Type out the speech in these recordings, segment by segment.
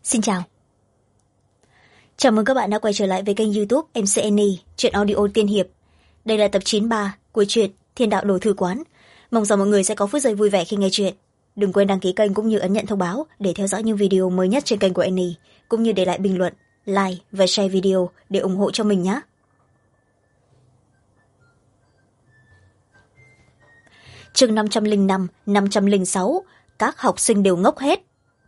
Xin chào. Chào mừng các bạn đã quay trở lại với kênh YouTube MC Annie, truyện audio tiên hiệp. Đây là tập 93 của truyện Thiên đạo đồ thư quán. Mong rằng mọi người sẽ có phút giây vui vẻ khi nghe truyện. Đừng quên đăng ký kênh cũng như ấn nhận thông báo để theo dõi những video mới nhất trên kênh của Annie, cũng như để lại bình luận, like và share video để ủng hộ cho mình nhé. Chương 505, 506, các học sinh đều ngốc hết.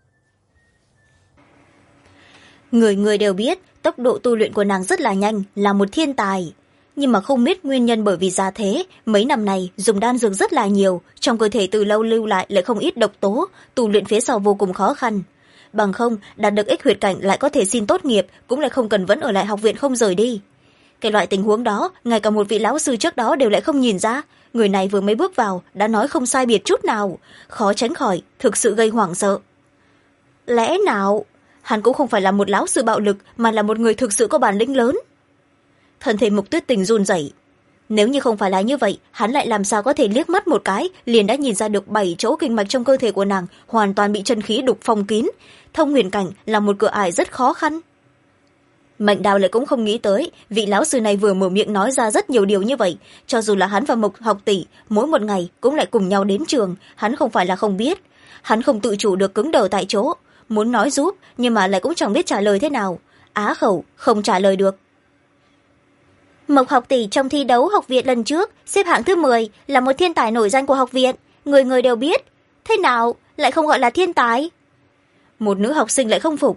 Người người đều biết tốc độ tu luyện của nàng rất là nhanh, là một thiên tài. Nhưng mà không biết nguyên nhân bởi vì ra thế, mấy năm này dùng đan dược rất là nhiều, trong cơ thể từ lâu lưu lại không ít độc tố, tu luyện phía sau vô cùng khó khăn. Bằng không, đạt được ích huyệt cảnh lại có thể xin tốt nghiệp, cũng lại không cần vẫn ở lại học viện không rời đi. Cái loại tình huống đó, ngay cả một vị lão sư trước đó đều lại không nhìn ra. Người này vừa mới bước vào, đã nói không sai biệt chút nào, khó tránh khỏi, thực sự gây hoảng sợ. Lẽ nào hắn cũng không phải là một lão sư bạo lực, mà là một người thực sự có bản lĩnh lớn? Thân thể Mục Tuyết Tình run rẩy. Nếu như không phải là như vậy, hắn lại làm sao có thể liếc mắt một cái liền đã nhìn ra được 7 chỗ kinh mạch trong cơ thể của nàng hoàn toàn bị chân khí đục phong kín. Thông huyền cảnh là một cửa ải rất khó khăn. Mệnh Đào lại cũng không nghĩ tới vị lão sư này vừa mở miệng nói ra rất nhiều điều như vậy. Cho dù là hắn và Mộc học tỷ mỗi một ngày cũng lại cùng nhau đến trường, hắn không phải là không biết. Hắn không tự chủ được cứng đờ tại chỗ, muốn nói giúp nhưng mà lại cũng chẳng biết trả lời thế nào, á khẩu không trả lời được. Mộc học tỷ trong thi đấu học viện lần trước xếp hạng thứ 10, là một thiên tài nổi danh của học viện, người người đều biết. Thế nào lại không gọi là thiên tài? Một nữ học sinh lại không phục.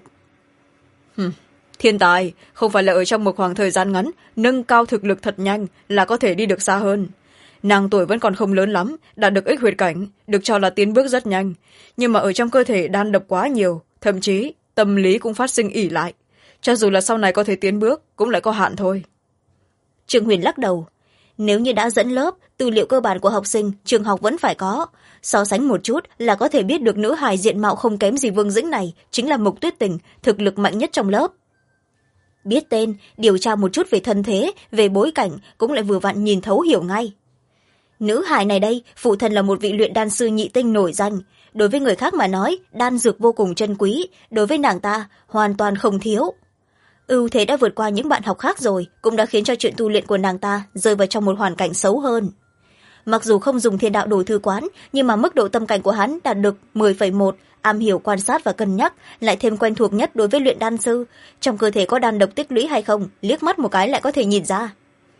Thiên tài không phải là ở trong một khoảng thời gian ngắn nâng cao thực lực thật nhanh là có thể đi được xa hơn. Nàng tuổi vẫn còn không lớn lắm, đạt được ích huyệt cảnh, được cho là tiến bước rất nhanh, nhưng mà ở trong cơ thể đan độc quá nhiều, thậm chí tâm lý cũng phát sinh ỷ lại, cho dù là sau này có thể tiến bước cũng lại có hạn thôi. Trương Huyền lắc đầu. Nếu như đã dẫn lớp, tư liệu cơ bản của học sinh trường học vẫn phải có, so sánh một chút là có thể biết được nữ hài diện mạo không kém gì Vương Dĩnh này chính là Mục Tuyết Tình, thực lực mạnh nhất trong lớp. Biết tên, điều tra một chút về thân thế, về bối cảnh cũng lại vừa vặn nhìn thấu hiểu ngay. Nữ hài này đây, phụ thân là một vị luyện đan sư nhị tinh nổi danh. Đối với người khác mà nói, đan dược vô cùng chân quý, đối với nàng ta hoàn toàn không thiếu. Ưu thế đã vượt qua những bạn học khác rồi, cũng đã khiến cho chuyện tu luyện của nàng ta rơi vào trong một hoàn cảnh xấu hơn. Mặc dù không dùng thiên đạo đồ thư quán, nhưng mà mức độ tâm cảnh của hắn đạt được 10,1, am hiểu quan sát và cân nhắc, lại thêm quen thuộc nhất đối với luyện đan sư. Trong cơ thể có đan độc tích lũy hay không, liếc mắt một cái lại có thể nhìn ra.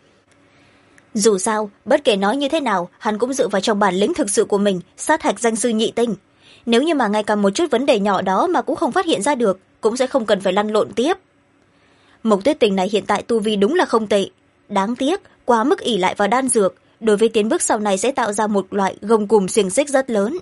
Dù sao, bất kể nói như thế nào, hắn cũng dựa vào trong bản lĩnh thực sự của mình, sát hạch danh sư nhị tinh. Nếu như mà ngay cả một chút vấn đề nhỏ đó mà cũng không phát hiện ra được, cũng sẽ không cần phải lăn lộn tiếp. Mộc Tuyết Tình này hiện tại tu vi đúng là không tệ. Đáng tiếc, quá mức ỷ lại vào đan dược, đối với tiến bước sau này sẽ tạo ra một loại gông cùm xiềng xích rất lớn.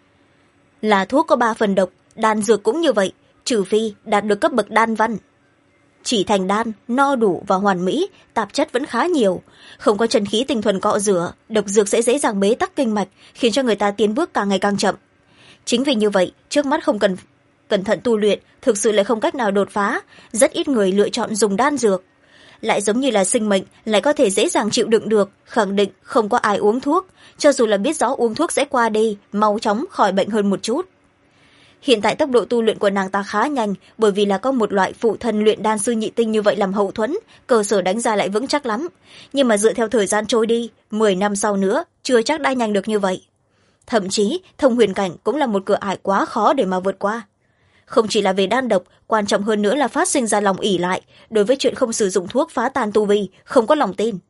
Là thuốc có 3 phần độc, đan dược cũng như vậy, trừ phi đạt được cấp bậc đan văn. Chỉ thành đan, no đủ và hoàn mỹ, tạp chất vẫn khá nhiều. Không có chân khí tinh thuần cọ rửa, độc dược sẽ dễ dàng bế tắc kinh mạch, khiến cho người ta tiến bước càng ngày càng chậm. Chính vì như vậy, trước mắt không cần cẩn thận tu luyện, thực sự lại không cách nào đột phá. Rất ít người lựa chọn dùng đan dược. Lại giống như là sinh mệnh, lại có thể dễ dàng chịu đựng được, khẳng định không có ai uống thuốc. Cho dù là biết rõ uống thuốc sẽ qua đi, mau chóng khỏi bệnh hơn một chút. Hiện tại tốc độ tu luyện của nàng ta khá nhanh, bởi vì là có một loại phụ thân luyện đan sư nhị tinh như vậy làm hậu thuẫn, cơ sở đánh ra lại vững chắc lắm. Nhưng mà dựa theo thời gian trôi đi, 10 năm sau nữa, chưa chắc đã nhanh được như vậy. Thậm chí, thông huyền cảnh cũng là một cửa ải quá khó để mà vượt qua. Không chỉ là về đan độc, quan trọng hơn nữa là phát sinh ra lòng ỷ lại, đối với chuyện không sử dụng thuốc phá tan tu vi, không có lòng tin.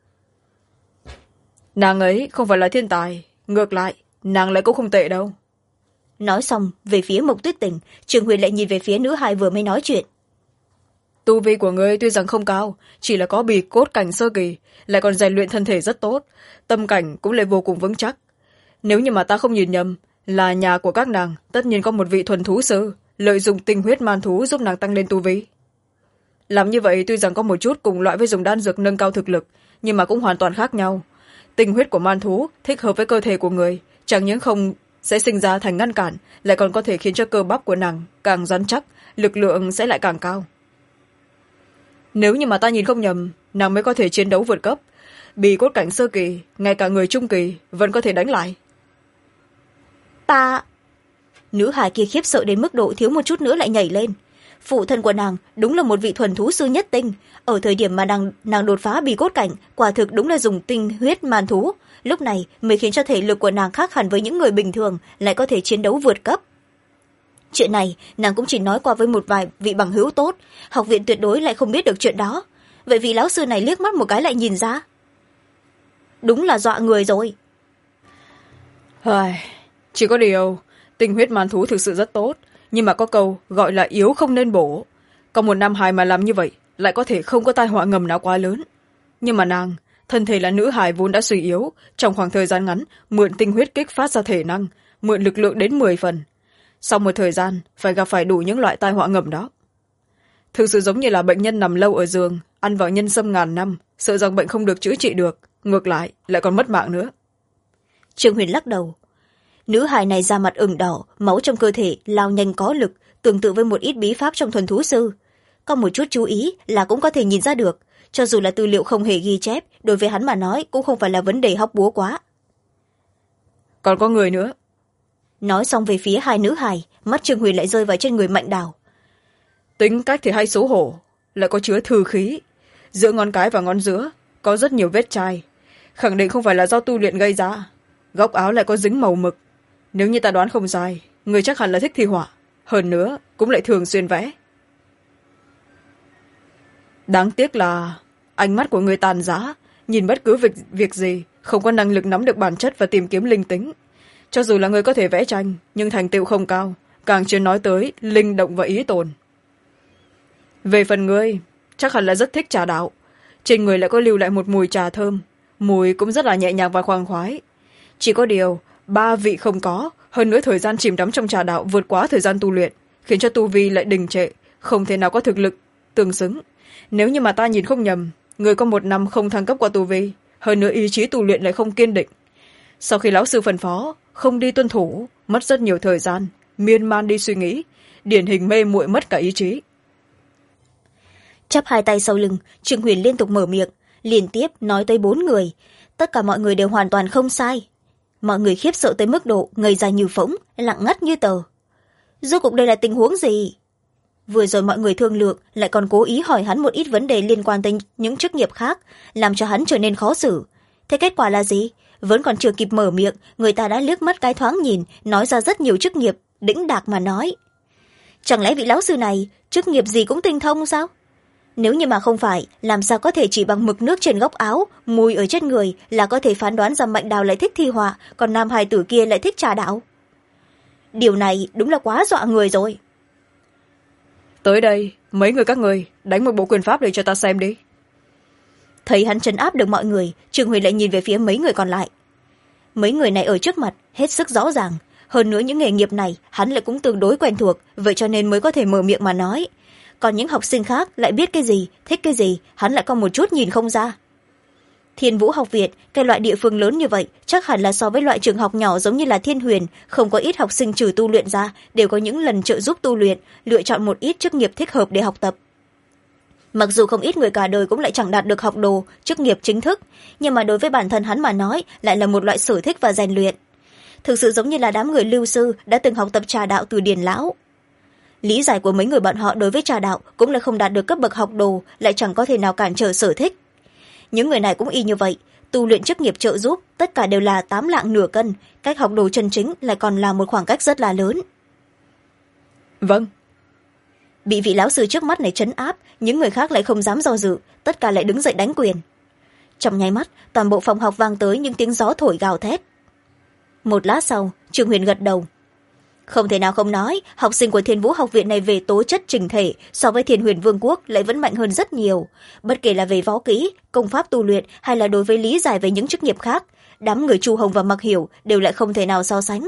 Nàng ấy không phải là thiên tài, ngược lại, nàng lại cũng không tệ đâu. Nói xong, về phía Mộc Tuyết Tình, Trương Huyền lại nhìn về phía nữ hài vừa mới nói chuyện. Tu vi của ngươi tuy rằng không cao, chỉ là có bì cốt cảnh sơ kỳ, lại còn rèn luyện thân thể rất tốt, tâm cảnh cũng lại vô cùng vững chắc. Nếu như mà ta không nhìn nhầm, là nhà của các nàng tất nhiên có một vị thuần thú sư, lợi dụng tinh huyết man thú giúp nàng tăng lên tu vi. Làm như vậy tuy rằng có một chút cùng loại với dùng đan dược nâng cao thực lực, nhưng mà cũng hoàn toàn khác nhau. Tinh huyết của man thú thích hợp với cơ thể của người, chẳng những không sẽ sinh ra thành ngăn cản, lại còn có thể khiến cho cơ bắp của nàng càng rắn chắc, lực lượng sẽ lại càng cao. Nếu như mà ta nhìn không nhầm, nàng mới có thể chiến đấu vượt cấp, bì cốt cảnh sơ kỳ, ngay cả người trung kỳ vẫn có thể đánh lại. Nữ hài kia khiếp sợ đến mức độ thiếu một chút nữa lại nhảy lên. Phụ thân của nàng đúng là một vị thuần thú sư nhất tinh. Ở thời điểm mà nàng đột phá bì cốt cảnh, quả thực đúng là dùng tinh huyết man thú. Lúc này mới khiến cho thể lực của nàng khác hẳn với những người bình thường, lại có thể chiến đấu vượt cấp. Chuyện này nàng cũng chỉ nói qua với một vài vị bằng hữu tốt, học viện tuyệt đối lại không biết được chuyện đó. Vậy vị lão sư này liếc mắt một cái lại nhìn ra. Đúng là dọa người rồi. Chỉ có điều tinh huyết man thú thực sự rất tốt, nhưng mà có câu gọi là yếu không nên bổ. Có một nam hài mà làm như vậy lại có thể không có tai họa ngầm nào quá lớn. Nhưng mà nàng, thân thể là nữ hài vốn đã suy yếu, trong khoảng thời gian ngắn mượn tinh huyết kích phát ra thể năng, mượn lực lượng đến 10 phần. Sau một thời gian phải gặp phải đủ những loại tai họa ngầm đó. Thực sự giống như là bệnh nhân nằm lâu ở giường, ăn vào nhân sâm ngàn năm, sợ rằng bệnh không được chữa trị được, ngược lại còn mất mạng nữa. Trương Huyền lắc đầu. Nữ hài này da mặt ửng đỏ, máu trong cơ thể lao nhanh có lực, tương tự với một ít bí pháp trong thuần thú sư. Có một chút chú ý là cũng có thể nhìn ra được, cho dù là tư liệu không hề ghi chép, đối với hắn mà nói cũng không phải là vấn đề hóc búa quá. Còn có người nữa. Nói xong về phía hai nữ hài, mắt Trương Huyền lại rơi vào trên người Mạnh Đào. Tính cách thì hay xấu hổ, lại có chứa thư khí. Giữa ngón cái và ngón giữa có rất nhiều vết chai, khẳng định không phải là do tu luyện gây ra. Góc áo lại có dính màu mực. Nếu như ta đoán không sai, người chắc hẳn là thích thi họa, hơn nữa cũng lại thường xuyên vẽ. Đáng tiếc là ánh mắt của người tàn giá, nhìn bất cứ việc gì không có năng lực nắm được bản chất và tìm kiếm linh tính. Cho dù là người có thể vẽ tranh, nhưng thành tựu không cao, càng chưa nói tới linh động và ý tồn. Về phần ngươi, chắc hẳn là rất thích trà đạo. Trên người lại có lưu lại một mùi trà thơm, mùi cũng rất là nhẹ nhàng và khoan khoái. Chỉ có điều 3 vị không có, hơn nữa thời gian chìm đắm trong trà đạo vượt quá thời gian tu luyện, khiến cho tu vi lại đình trệ, không thể nào có thực lực tương xứng. Nếu như mà ta nhìn không nhầm, người có 1 năm không thăng cấp qua tu vi, hơn nữa ý chí tu luyện lại không kiên định. Sau khi lão sư phân phó không đi tuân thủ, mất rất nhiều thời gian miên man đi suy nghĩ, điển hình mê muội mất cả ý chí. Chắp hai tay sau lưng, Trương Huyền liên tục mở miệng, liên tiếp nói tới 4 người. Tất cả mọi người đều hoàn toàn không sai. Mọi người khiếp sợ tới mức độ ngây ra như phỗng, lặng ngắt như tờ. Rốt cuộc đây là tình huống gì? Vừa rồi mọi người thương lượng lại còn cố ý hỏi hắn một ít vấn đề liên quan tới những chức nghiệp khác, làm cho hắn trở nên khó xử. Thế kết quả là gì? Vẫn còn chưa kịp mở miệng, người ta đã liếc mắt cái thoáng nhìn, nói ra rất nhiều chức nghiệp, đĩnh đạc mà nói. Chẳng lẽ vị lão sư này chức nghiệp gì cũng tinh thông sao? Nếu như mà không phải, làm sao có thể chỉ bằng mực nước trên góc áo, mùi ở trên người là có thể phán đoán rằng Mạnh Đào lại thích thi họa, còn nam hài tử kia lại thích trà đạo? Điều này đúng là quá dọa người rồi. Tới đây, mấy người các người đánh một bộ quyền pháp để cho ta xem đi. Thấy hắn trấn áp được mọi người, Trương Huyền lại nhìn về phía mấy người còn lại. Mấy người này ở trước mặt hết sức rõ ràng, hơn nữa những nghề nghiệp này hắn lại cũng tương đối quen thuộc, vậy cho nên mới có thể mở miệng mà nói. Còn những học sinh khác lại biết cái gì, thích cái gì, hắn lại có một chút nhìn không ra. Thiên Vũ học viện, cái loại địa phương lớn như vậy, chắc hẳn là so với loại trường học nhỏ giống như là Thiên Huyền, không có ít học sinh trừ tu luyện ra, đều có những lần trợ giúp tu luyện, lựa chọn một ít chức nghiệp thích hợp để học tập. Mặc dù không ít người cả đời cũng lại chẳng đạt được học đồ, chức nghiệp chính thức, nhưng mà đối với bản thân hắn mà nói, lại là một loại sở thích và rèn luyện. Thực sự giống như là đám người lưu sư đã từng học tập trà đạo từ Điền lão. Lý giải của mấy người bọn họ đối với trà đạo cũng là không đạt được cấp bậc học đồ, lại chẳng có thể nào cản trở sở thích. Những người này cũng y như vậy, tu luyện chức nghiệp trợ giúp, tất cả đều là 8 lạng nửa cân, cách học đồ chân chính lại còn là một khoảng cách rất là lớn. Vâng. Bị vị lão sư trước mắt này trấn áp, những người khác lại không dám do dự, tất cả lại đứng dậy đánh quyền. Trong nháy mắt, toàn bộ phòng học vang tới những tiếng gió thổi gào thét. Một lát sau, Trương Huyền gật đầu. Không thể nào không nói, học sinh của Thiên Vũ học viện này về tố chất chỉnh thể so với Thiên Huyền Vương quốc lại vẫn mạnh hơn rất nhiều. Bất kể là về võ kỹ, công pháp tu luyện hay là đối với lý giải về những chức nghiệp khác, đám người Chu Hồng và Mặc Hiểu đều lại không thể nào so sánh.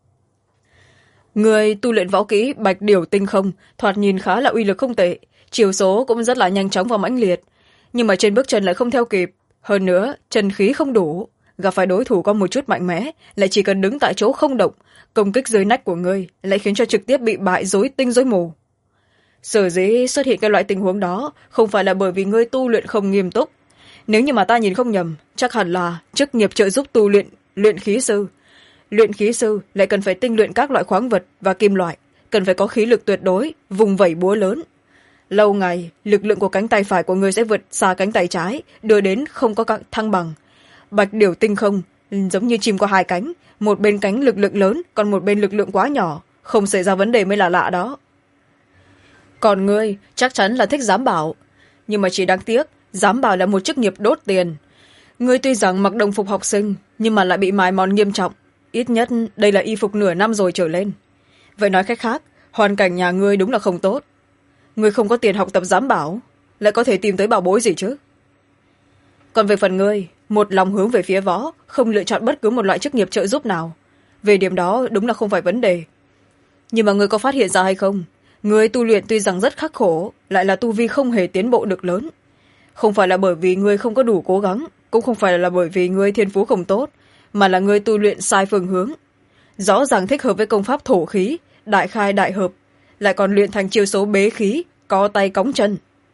Người tu luyện võ kỹ Bạch Điểu Tinh Không thoạt nhìn khá là uy lực không tệ, chiều số cũng rất là nhanh chóng và mãnh liệt, nhưng mà trên bước chân lại không theo kịp, hơn nữa chân khí không đủ, gặp phải đối thủ có một chút mạnh mẽ lại chỉ cần đứng tại chỗ không động, công kích dưới nách của ngươi lại khiến cho trực tiếp bị bại rối tinh rối mù. Sở dĩ xuất hiện cái loại tình huống đó không phải là bởi vì ngươi tu luyện không nghiêm túc, nếu như mà ta nhìn không nhầm, chắc hẳn là chức nghiệp trợ giúp tu luyện luyện khí sư. luyện khí sư lại cần phải tinh luyện các loại khoáng vật và kim loại, cần phải có khí lực tuyệt đối, vùng vẩy búa lớn. Lâu ngày lực lượng của cánh tay phải của người sẽ vượt xa cánh tay trái, đưa đến không có thăng bằng. Bạch điểu tinh không giống như chim có hai cánh, một bên cánh lực lượng lớn, còn một bên lực lượng quá nhỏ, không xảy ra vấn đề mới là lạ đó. Còn ngươi chắc chắn là thích giám bảo, nhưng mà chỉ đáng tiếc giám bảo là một chức nghiệp đốt tiền. Ngươi tuy rằng mặc đồng phục học sinh nhưng mà lại bị mài mòn nghiêm trọng, ít nhất đây là y phục nửa năm rồi trở lên. Vậy nói cách khác, hoàn cảnh nhà ngươi đúng là không tốt. Ngươi không có tiền học tập giám bảo, lại có thể tìm tới bảo bối gì chứ. Còn về phần ngươi, một lòng hướng về phía võ, không lựa chọn bất cứ một loại chức nghiệp trợ giúp nào, về điểm đó đúng là không phải vấn đề. Nhưng mà ngươi có phát hiện ra hay không, ngươi tu luyện tuy rằng rất khắc khổ, lại là tu vi không hề tiến bộ được lớn. Không phải là bởi vì ngươi không có đủ cố gắng, cũng không phải là bởi vì ngươi thiên phú không tốt, mà là ngươi tu luyện sai phương hướng. Rõ ràng thích hợp với công pháp thổ khí, đại khai đại hợp, lại còn luyện thành chiêu số bế khí, có tay cõng chân.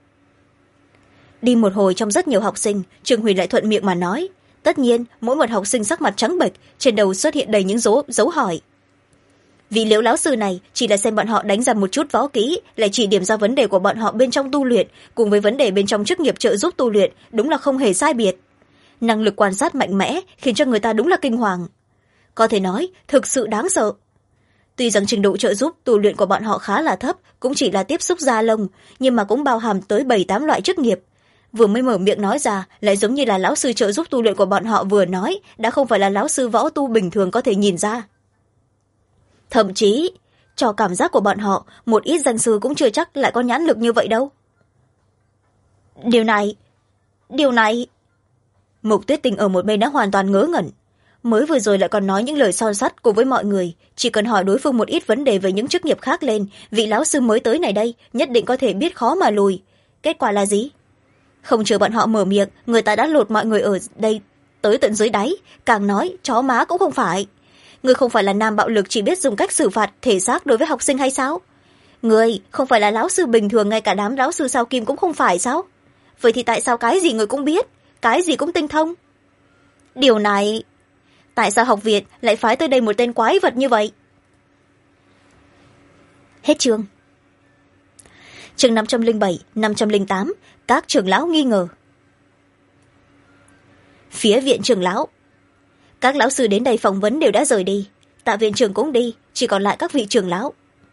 Đi một hồi trong rất nhiều học sinh, Trương Huyền lại thuận miệng mà nói. Tất nhiên mỗi một học sinh sắc mặt trắng bệch, trên đầu xuất hiện đầy những dấu hỏi. Vì Liễu lão sư này chỉ là xem bọn họ đánh ra một chút võ kỹ, lại chỉ điểm ra vấn đề của bọn họ bên trong tu luyện, cùng với vấn đề bên trong chức nghiệp trợ giúp tu luyện, đúng là không hề sai biệt. Năng lực quan sát mạnh mẽ khiến cho người ta đúng là kinh hoàng, có thể nói thực sự đáng sợ. Tuy rằng trình độ trợ giúp tu luyện của bọn họ khá là thấp, cũng chỉ là tiếp xúc da lông, nhưng mà cũng bao hàm tới 7-8 loại chức nghiệp. Vừa mới mở miệng nói ra, lại giống như là lão sư trợ giúp tu luyện của bọn họ vừa nói, đã không phải là lão sư võ tu bình thường có thể nhìn ra. Thậm chí cho cảm giác của bọn họ, một ít danh sư cũng chưa chắc lại có nhãn lực như vậy đâu. Điều này Mục Tuyết Tình ở một bên đã hoàn toàn ngớ ngẩn. Mới vừa rồi lại còn nói những lời son sắt cùng với mọi người, chỉ cần hỏi đối phương một ít vấn đề về những chức nghiệp khác lên, vị lão sư mới tới này đây nhất định có thể biết khó mà lùi. Kết quả là gì? Không chờ bọn họ mở miệng, người ta đã lột mọi người ở đây tới tận dưới đáy, càng nói chó má cũng không phải. Người không phải là nam bạo lực chỉ biết dùng cách xử phạt thể xác đối với học sinh hay sao? Người không phải là lão sư bình thường, ngay cả đám lão sư sao kim cũng không phải sao? Vậy thì tại sao cái gì người cũng biết, cái gì cũng tinh thông? Điều này, tại sao học viện lại phái tới đây một tên quái vật như vậy? Hết chương. Chương 507, 508, các trưởng lão nghi ngờ. Phía viện trưởng lão, các lão sư đến đây phỏng vấn đều đã rời đi, Tạ viện trưởng cũng đi, chỉ còn lại các vị trưởng lão.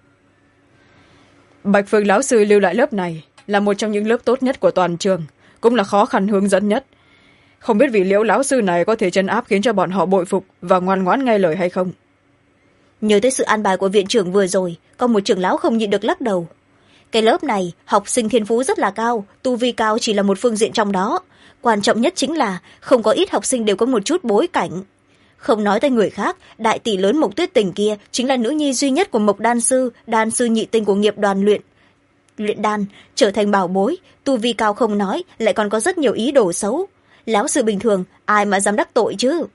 Bạch Phương lão sư lưu lại lớp này là một trong những lớp tốt nhất của toàn trường, cũng là khó khăn hướng dẫn nhất. Không biết vị Liễu lão sư này có thể trấn áp khiến cho bọn họ bội phục và ngoan ngoãn nghe lời hay không. Nhớ tới sự an bài của viện trưởng vừa rồi, có một trưởng lão không nhịn được lắc đầu. Cái lớp này học sinh thiên phú rất là cao, tu vi cao chỉ là một phương diện trong đó, quan trọng nhất chính là không có ít học sinh đều có một chút bối cảnh. Không nói tới người khác, đại tỷ lớn Mộc Tuyết Tình kia chính là nữ nhi duy nhất của Mộc đan sư nhị tinh của nghiệp đoàn luyện đan, trở thành bảo bối, tu vi cao không nói, lại còn có rất nhiều ý đồ xấu. Lão sư bình thường ai mà dám đắc tội chứ?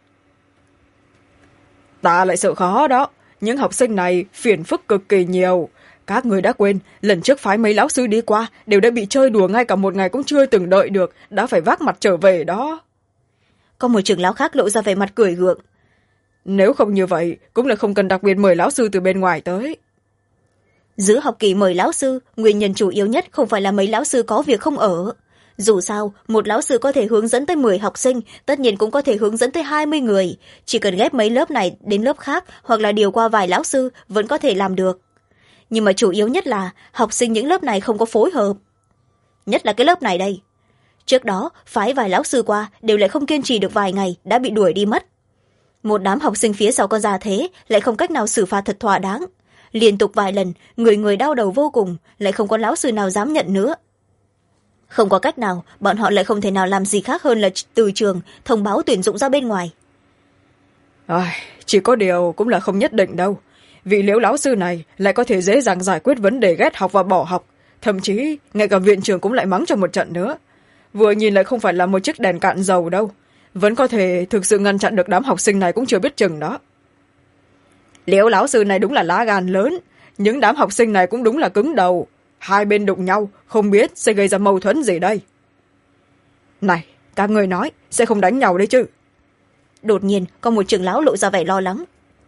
Ta lại sợ khó đó, những học sinh này phiền phức cực kỳ nhiều. Các người đã quên, lần trước phái mấy lão sư đi qua đều đã bị chơi đùa ngay cả một ngày cũng chưa từng đợi được, đã phải vác mặt trở về đó. Có một trưởng lão khác lộ ra vẻ mặt cười gượng. Nếu không như vậy, cũng là không cần đặc biệt mời lão sư từ bên ngoài tới. Giữa học kỳ mời lão sư, nguyên nhân chủ yếu nhất không phải là mấy lão sư có việc không ở. Dù sao, một lão sư có thể hướng dẫn tới 10 học sinh, tất nhiên cũng có thể hướng dẫn tới 20 người. Chỉ cần ghép mấy lớp này đến lớp khác, hoặc là điều qua vài lão sư, vẫn có thể làm được. Nhưng mà chủ yếu nhất là học sinh những lớp này không có phối hợp. Nhất là cái lớp này đây. Trước đó, phái vài lão sư qua, đều lại không kiên trì được vài ngày, đã bị đuổi đi mất. Một đám học sinh phía sau con già thế, lại không cách nào xử phạt thật thỏa đáng. Liên tục vài lần, người đau đầu vô cùng, lại không có lão sư nào dám nhận nữa. Không có cách nào, bọn họ lại không thể nào làm gì khác hơn là từ trường thông báo tuyển dụng ra bên ngoài. Chỉ có điều cũng là không nhất định đâu. Vị Liễu lão sư này lại có thể dễ dàng giải quyết vấn đề ghét học và bỏ học, thậm chí ngay cả viện trưởng cũng lại mắng cho một trận nữa. Vừa nhìn lại không phải là một chiếc đèn cạn dầu đâu, vẫn có thể thực sự ngăn chặn được đám học sinh này cũng chưa biết chừng đó. Liễu lão sư này đúng là lá gan lớn, những đám học sinh này cũng đúng là cứng đầu, hai bên đụng nhau không biết sẽ gây ra mâu thuẫn gì đây. Này, các người nói sẽ không đánh nhau đấy chứ? Đột nhiên có một trưởng lão lộ ra vẻ lo lắng.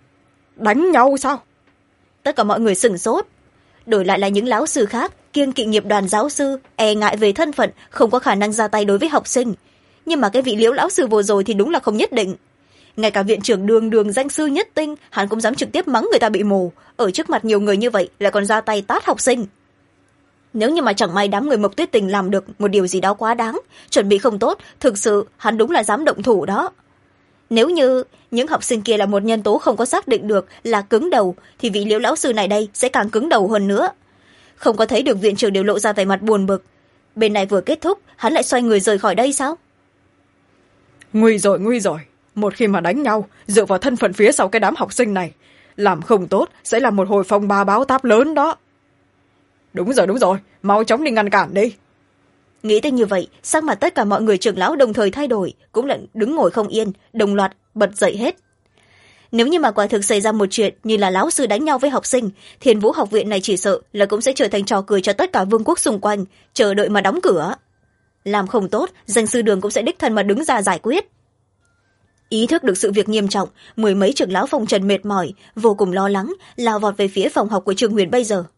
Đánh nhau sao? Tất cả mọi người sửng sốt. Đổi lại là những lão sư khác kiêng kỵ nghiệp đoàn giáo sư, e ngại về thân phận, không có khả năng ra tay đối với học sinh. Nhưng mà cái vị Liễu lão sư vừa rồi thì đúng là không nhất định. Ngay cả viện trưởng đường đường danh sư nhất tinh, hắn cũng dám trực tiếp mắng người ta bị mù, ở trước mặt nhiều người như vậy lại còn ra tay tát học sinh. Nếu như mà chẳng may đám người Mộc Tuyết Tình làm được một điều gì đó quá đáng, chuẩn bị không tốt, thực sự hắn đúng là dám động thủ đó. Nếu như những học sinh kia là một nhân tố không có xác định được là cứng đầu, thì vị Liễu lão sư này đây sẽ càng cứng đầu hơn nữa. Không có thấy được viện trưởng đều lộ ra vẻ mặt buồn bực. Bên này vừa kết thúc, hắn lại xoay người rời khỏi đây sao? Nguy rồi. Một khi mà đánh nhau, dựa vào thân phận phía sau cái đám học sinh này, làm không tốt sẽ là một hồi phong ba báo táp lớn đó. Đúng rồi, mau chóng đi ngăn cản đi. Nghĩ tới như vậy, sắc mặt tất cả mọi người trưởng lão đồng thời thay đổi, cũng lại đứng ngồi không yên, đồng loạt bật dậy hết. Nếu như mà quả thực xảy ra một chuyện như là lão sư đánh nhau với học sinh, Thiên Vũ học viện này chỉ sợ là cũng sẽ trở thành trò cười cho tất cả vương quốc xung quanh, chờ đợi mà đóng cửa. Làm không tốt, danh sư Đường cũng sẽ đích thân mà đứng ra giải quyết. Ý thức được sự việc nghiêm trọng, mười mấy trưởng lão phong trần mệt mỏi, vô cùng lo lắng, lao vọt về phía phòng học của Trương Huyền bây giờ.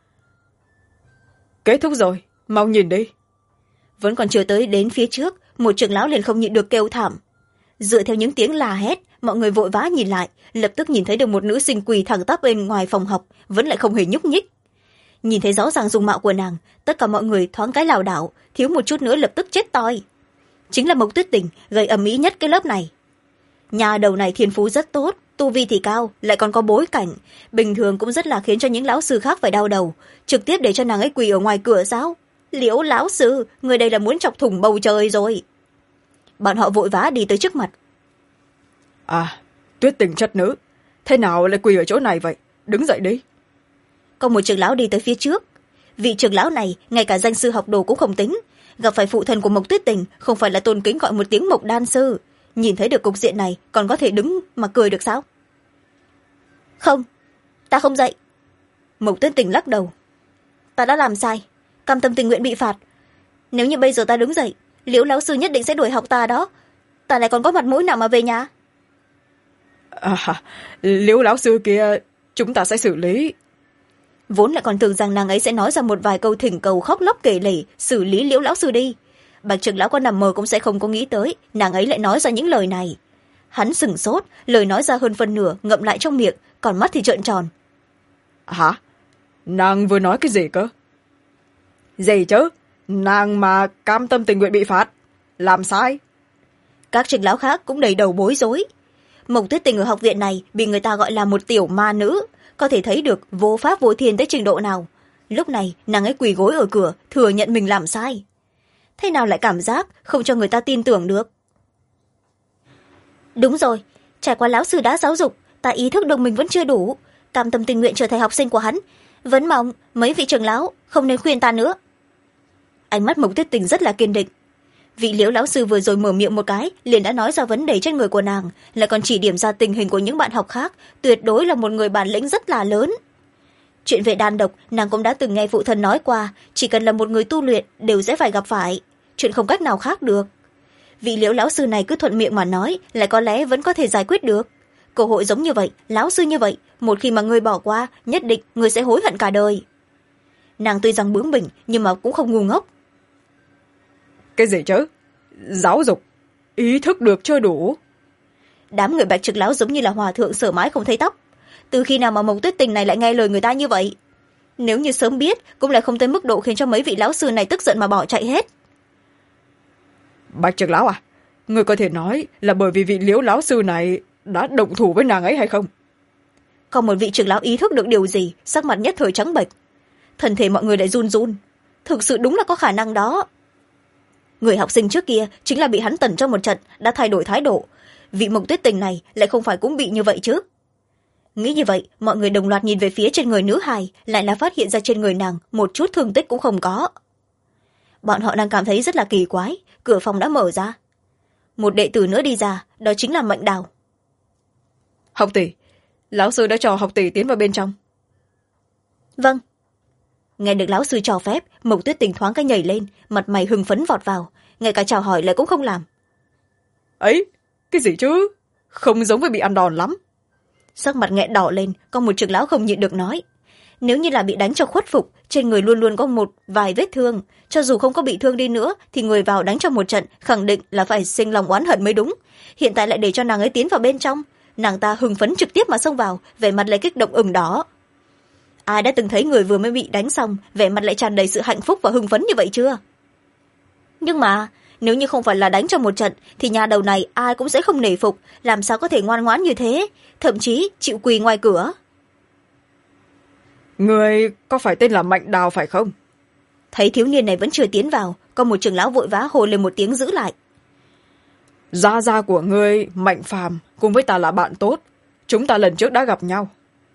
Kết thúc rồi, mau nhìn đi. Vẫn còn chưa tới đến phía trước, một trưởng lão liền không nhịn được kêu thảm. Dựa theo những tiếng la hét, mọi người vội vã nhìn lại, lập tức nhìn thấy được một nữ sinh quỳ thẳng tắp bên ngoài phòng học, vẫn lại không hề nhúc nhích. Nhìn thấy rõ ràng dung mạo của nàng, tất cả mọi người thoáng cái lảo đảo, thiếu một chút nữa lập tức chết toi. Chính là Mộc Tuyết Tình gây ầm ĩ nhất cái lớp này. Nhà đầu này thiên phú rất tốt, tu vi thì cao, lại còn có bối cảnh, bình thường cũng rất là khiến cho những lão sư khác phải đau đầu, trực tiếp để cho nàng ấy quỳ ở ngoài cửa sao? Liễu lão sư, người đây là muốn chọc thủng bầu trời rồi. Bọn họ vội vã đi tới trước mặt. À, Tuyết Tình chất nữ, thế nào lại quỳ ở chỗ này vậy? Đứng dậy đi. Có một trưởng lão đi tới phía trước. Vị trưởng lão này ngay cả danh sư học đồ cũng không tính, gặp phải phụ thân của Mộc Tuyết Tình không phải là tôn kính gọi một tiếng Mộc đan sư. Nhìn thấy được cục diện này còn có thể đứng mà cười được sao? Không, ta không dậy. Mộc Tuyết Tình lắc đầu. Ta đã làm sai, cam tâm tình nguyện bị phạt. Nếu như bây giờ ta đứng dậy, Liễu lão sư nhất định sẽ đuổi học ta đó. Ta lại còn có mặt mũi nào mà về nhà? À, Liễu lão sư kia chúng ta sẽ xử lý. Vốn lại còn tưởng rằng nàng ấy sẽ nói ra một vài câu thỉnh cầu khóc lóc kể lể xử lý Liễu lão sư đi. Bạch trưởng lão có nằm mơ cũng sẽ không có nghĩ tới nàng ấy lại nói ra những lời này. Hắn sửng sốt, lời nói ra hơn phân nửa ngậm lại trong miệng, còn mắt thì trợn tròn. Hả? Nàng vừa nói cái gì cơ? Gì chứ? Nàng mà cam tâm tình nguyện bị phạt, làm sai? Các trưởng lão khác cũng đầy đầu bối rối. Mộc Tuyết Tình ở học viện này bị người ta gọi là một tiểu ma nữ, có thể thấy được vô pháp vô thiên tới trình độ nào. Lúc này nàng ấy quỳ gối ở cửa thừa nhận mình làm sai. Thế nào lại cảm giác không cho người ta tin tưởng được? Đúng rồi, trải qua lão sư đã giáo dục, ta ý thức được mình vẫn chưa đủ, cam tâm tình nguyện trở thành học sinh của hắn, vẫn mong mấy vị trưởng lão không nên khuyên ta nữa. Ánh mắt Mộc Tuyết Tình rất là kiên định. Vị Liễu lão sư vừa rồi mở miệng một cái liền đã nói ra vấn đề trên người của nàng, lại còn chỉ điểm ra tình hình của những bạn học khác, tuyệt đối là một người bản lĩnh rất là lớn. Chuyện về đan độc nàng cũng đã từng nghe phụ thân nói qua, chỉ cần là một người tu luyện đều sẽ phải gặp phải, chuyện không cách nào khác được. Vị Liễu lão sư này cứ thuận miệng mà nói, lại có lẽ vẫn có thể giải quyết được. Cơ hội giống như vậy, lão sư như vậy, một khi mà ngươi bỏ qua, nhất định ngươi sẽ hối hận cả đời. Nàng tuy rằng bướng bỉnh nhưng mà cũng không ngu ngốc. Cái gì chứ? Giáo dục ý thức được chưa đủ? Đám người Bạch Trực lão giống như là hòa thượng sở mãi không thấy tóc. Từ khi nào mà Mộc Tuyết Tình này lại nghe lời người ta như vậy? Nếu như sớm biết cũng lại không tới mức độ khiến cho mấy vị lão sư này tức giận mà bỏ chạy hết. Bạch Trực lão à, người có thể nói là bởi vì vị Liễu lão sư này đã động thủ với nàng ấy hay không? Còn một vị trưởng lão ý thức được điều gì, sắc mặt nhất thời trắng bệch. Thân thể mọi người lại run run. Thực sự đúng là có khả năng đó. Người học sinh trước kia chính là bị hắn tẩn trong một trận đã thay đổi thái độ. Vị Mộc Tuyết Tình này lại không phải cũng bị như vậy chứ? Nghĩ như vậy, mọi người đồng loạt nhìn về phía trên người nữ hài, lại là phát hiện ra trên người nàng một chút thương tích cũng không có. Bọn họ đang cảm thấy rất là kỳ quái, cửa phòng đã mở ra. Một đệ tử nữa đi ra, đó chính là Mệnh Đào. Học tỷ, lão sư đã cho học tỷ tiến vào bên trong. Vâng. Nghe được lão sư cho phép, Mộc Tuyết Tình thoáng cái nhảy lên, mặt mày hưng phấn vọt vào, ngay cả chào hỏi lại cũng không làm. Ấy, cái gì chứ? Không giống với bị ăn đòn lắm. sắc mặt nghẹn đỏ lên, có một trưởng lão không nhịn được nói, nếu như là bị đánh cho khuất phục, trên người luôn luôn có một vài vết thương, cho dù không có bị thương đi nữa thì người vào đánh cho một trận khẳng định là phải sinh lòng oán hận mới đúng. Hiện tại lại để cho nàng ấy tiến vào bên trong, nàng ta hưng phấn trực tiếp mà xông vào, vẻ mặt lại kích động ửng đỏ. Ai đã từng thấy người vừa mới bị đánh xong vẻ mặt lại tràn đầy sự hạnh phúc và hưng phấn như vậy chưa? Nhưng mà nếu như không phải là đánh cho một trận thì nhà đầu này ai cũng sẽ không nể phục, làm sao có thể ngoan ngoãn như thế, thậm chí chịu quỳ ngoài cửa. Người có phải tên là Mạnh Đào phải không? Thấy thiếu niên này vẫn chưa tiến vào, có một trưởng lão vội vã hô lên một tiếng giữ lại. Gia gia của ngươi Mạnh Phàm cùng với ta là bạn tốt, chúng ta lần trước đã gặp nhau.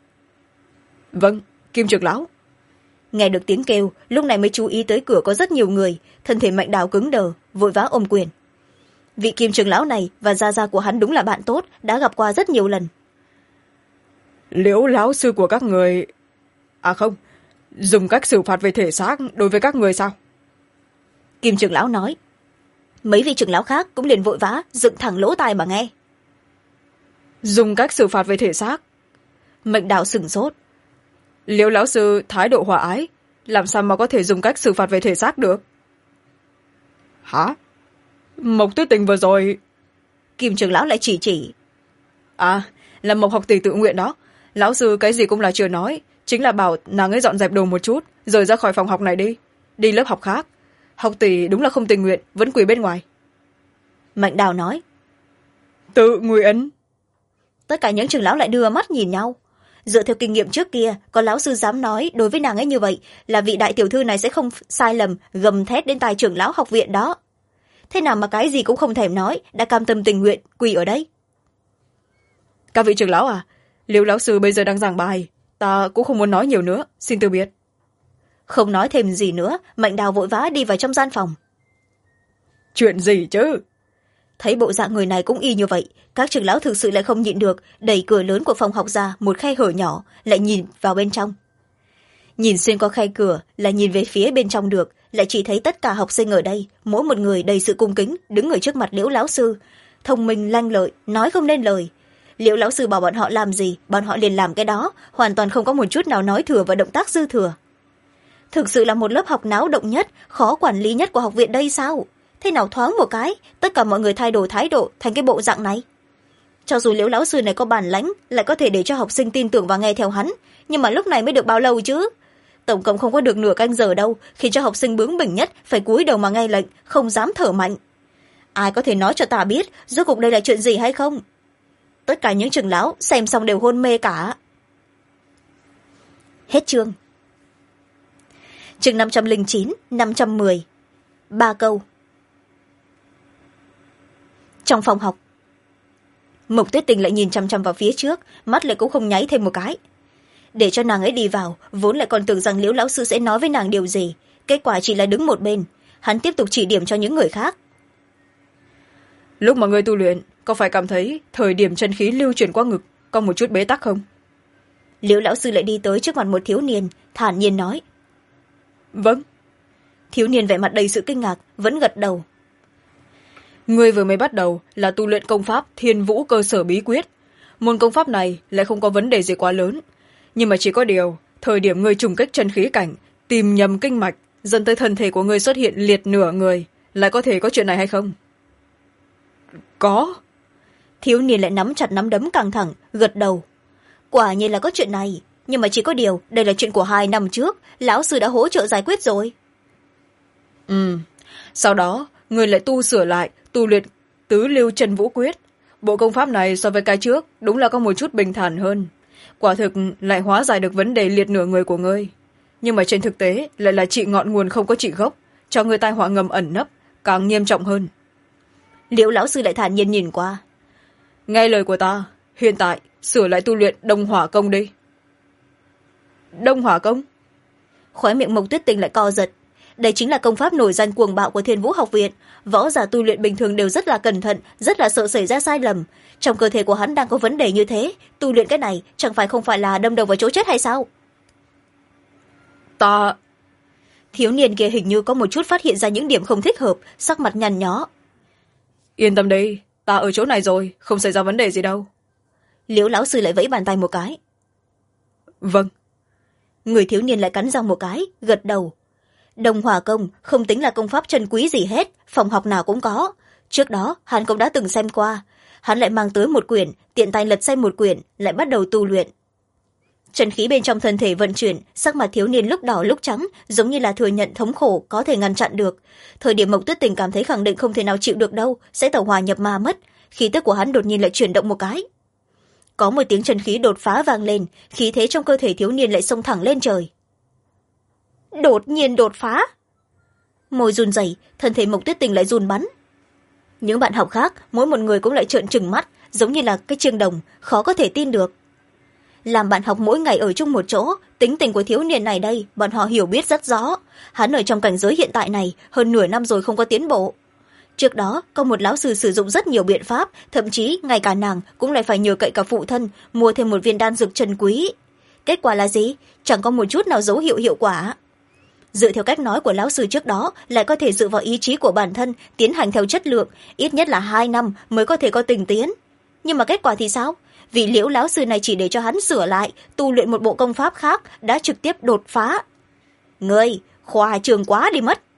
Vâng, Kim trưởng lão. Nghe được tiếng kêu, lúc này mới chú ý tới cửa có rất nhiều người, thân thể Mạnh Đào cứng đờ, vội vã ôm quyền. Vị Kim trưởng lão này và gia gia của hắn đúng là bạn tốt, đã gặp qua rất nhiều lần. Liễu lão sư của các người, à không, dùng cách xử phạt về thể xác đối với các người sao? Kim trưởng lão nói. Mấy vị trưởng lão khác cũng liền vội vã dựng thẳng lỗ tai mà nghe. Dùng cách xử phạt về thể xác? Mạnh Đào sửng sốt. Liễu lão sư thái độ hòa ái, làm sao mà có thể dùng cách xử phạt về thể xác được? Hả? Mộc Tuyết Tình vừa rồi... Kim trưởng lão lại chỉ. À, là Mộc học tỷ tự nguyện đó. Lão sư cái gì cũng là chưa nói, chính là bảo nàng ấy dọn dẹp đồ một chút rồi ra khỏi phòng học này đi lớp học khác. Học tỷ đúng là không tình nguyện, vẫn quỳ bên ngoài. Mạnh Đào nói. Tự nguyện? Tất cả những trưởng lão lại đưa mắt nhìn nhau. Dựa theo kinh nghiệm trước kia, có lão sư dám nói đối với nàng ấy như vậy là vị đại tiểu thư này sẽ không sai lầm gầm thét đến tai trưởng lão học viện đó. Thế nào mà cái gì cũng không thèm nói, đã cam tâm tình nguyện quỳ ở đây. Các vị trưởng lão à, Liễu lão sư bây giờ đang giảng bài, ta cũng không muốn nói nhiều nữa, xin từ biệt. Không nói thêm gì nữa, Mạnh Đào vội vã đi vào trong gian phòng. Chuyện gì chứ? Thấy bộ dạng người này cũng y như vậy, các trưởng lão thực sự lại không nhịn được, đẩy cửa lớn của phòng học ra một khe hở nhỏ, lại nhìn vào bên trong. Nhìn xuyên qua khe cửa là nhìn về phía bên trong được, lại chỉ thấy tất cả học sinh ở đây, mỗi một người đầy sự cung kính đứng ở trước mặt Liễu lão sư, thông minh lanh lợi, nói không nên lời. Liễu lão sư bảo bọn họ làm gì, bọn họ liền làm cái đó, hoàn toàn không có một chút nào nói thừa và động tác dư thừa. Thực sự là một lớp học náo động nhất, khó quản lý nhất của học viện đây sao? Thế nào thoáng một cái, tất cả mọi người thay đổi thái độ thành cái bộ dạng này. Cho dù Liễu lão sư này có bản lãnh, lại có thể để cho học sinh tin tưởng và nghe theo hắn, nhưng mà lúc này mới được bao lâu chứ? Tổng cộng không có được nửa canh giờ đâu, khiến cho học sinh bướng bỉnh nhất phải cúi đầu mà nghe lệnh, không dám thở mạnh. Ai có thể nói cho ta biết rốt cuộc đây là chuyện gì hay không? Tất cả những trưởng lão xem xong đều hôn mê cả. Hết chương. Chương 509, 510. 3 câu. Trong phòng học, Mộc Tuyết Tình lại nhìn chằm chằm vào phía trước, mắt lại cũng không nháy thêm một cái. Để cho nàng ấy đi vào, vốn lại còn tưởng rằng Liễu lão sư sẽ nói với nàng điều gì, kết quả chỉ là đứng một bên. Hắn tiếp tục chỉ điểm cho những người khác. Lúc mà ngươi tu luyện, có phải cảm thấy thời điểm chân khí lưu chuyển qua ngực có một chút bế tắc không? Liễu lão sư lại đi tới trước mặt một thiếu niên, thản nhiên nói. Vâng. Thiếu niên vẻ mặt đầy sự kinh ngạc, vẫn gật đầu. Ngươi vừa mới bắt đầu là tu luyện công pháp Thiên Vũ cơ sở bí quyết. Môn công pháp này lại không có vấn đề gì quá lớn. Nhưng mà chỉ có điều, thời điểm ngươi trùng kích chân khí cảnh, tìm nhầm kinh mạch, dẫn tới thân thể của ngươi xuất hiện liệt nửa người, lại có thể có chuyện này hay không? Có. Thiếu niên lại nắm chặt nắm đấm căng thẳng, gật đầu. Quả nhiên là có chuyện này, nhưng mà chỉ có điều, đây là chuyện của 2 năm trước, lão sư đã hỗ trợ giải quyết rồi. Sau đó, ngươi lại tu sửa lại, tu luyện Tứ Lưu Chân Vũ Quyết. Bộ công pháp này so với cái trước đúng là có một chút bình thản hơn. Quả thực lại hóa giải được vấn đề liệt nửa người của ngươi. Nhưng mà trên thực tế lại là trị ngọn nguồn không có trị gốc, cho ngươi tai họa ngầm ẩn nấp, càng nghiêm trọng hơn. Liễu lão sư lại thản nhiên nhìn qua. Nghe lời của ta, hiện tại sửa lại tu luyện Đông Hỏa Công đi. Đông Hỏa Công? Khóe miệng Mộc Tuyết Tình lại co giật. Đây chính là công pháp nổi danh cuồng bạo của Thiên Vũ học viện. Võ giả tu luyện bình thường đều rất là cẩn thận, rất là sợ xảy ra sai lầm. Trong cơ thể của hắn đang có vấn đề như thế, tu luyện cái này chẳng phải không phải là đâm đầu vào chỗ chết hay sao? Ta... Thiếu niên kia hình như có một chút phát hiện ra những điểm không thích hợp, sắc mặt nhăn nhó. Yên tâm đi, ta ở chỗ này rồi, không xảy ra vấn đề gì đâu. Liễu lão sư lại vẫy bàn tay một cái. Vâng. Người thiếu niên lại cắn răng một cái, gật đầu. Đồng hỏa công không tính là công pháp chân quý gì hết, phòng học nào cũng có. Trước đó hắn cũng đã từng xem qua. Hắn lại mang tới một quyển, tiện tay lật xem một quyển, lại bắt đầu tu luyện. Chân khí bên trong thân thể vận chuyển, sắc mặt thiếu niên lúc đỏ lúc trắng, giống như là thừa nhận thống khổ có thể ngăn chặn được. Thời điểm Mộc Tuyết Tình cảm thấy khẳng định không thể nào chịu được đâu, sẽ tẩu hỏa nhập ma mất. Khí tức của hắn đột nhiên lại chuyển động một cái. Có một tiếng chân khí đột phá vang lên, khí thế trong cơ thể thiếu niên lại xông thẳng lên trời. Đột nhiên đột phá. Môi run rẩy, thân thể Mộc Tuyết Tình lại run bắn. Những bạn học khác, mỗi một người cũng lại trợn trừng mắt, giống như là cái chiêng đồng, khó có thể tin được. Làm bạn học mỗi ngày ở chung một chỗ, tính tình của thiếu niên này đây, bọn họ hiểu biết rất rõ. Hắn ở trong cảnh giới hiện tại này, hơn nửa năm rồi không có tiến bộ. Trước đó, có một lão sư sử dụng rất nhiều biện pháp, thậm chí ngay cả nàng cũng lại phải nhờ cậy cả phụ thân, mua thêm một viên đan dược chân quý. Kết quả là gì? Chẳng có một chút nào dấu hiệu hiệu quả. Dựa theo cách nói của lão sư trước đó, lại có thể dựa vào ý chí của bản thân, tiến hành theo chất lượng, ít nhất là 2 năm mới có thể có tình tiến. Nhưng mà kết quả thì sao? Vì Liễu lão sư này chỉ để cho hắn sửa lại, tu luyện một bộ công pháp khác, đã trực tiếp đột phá. Ngươi, khoa trương quá đi mất.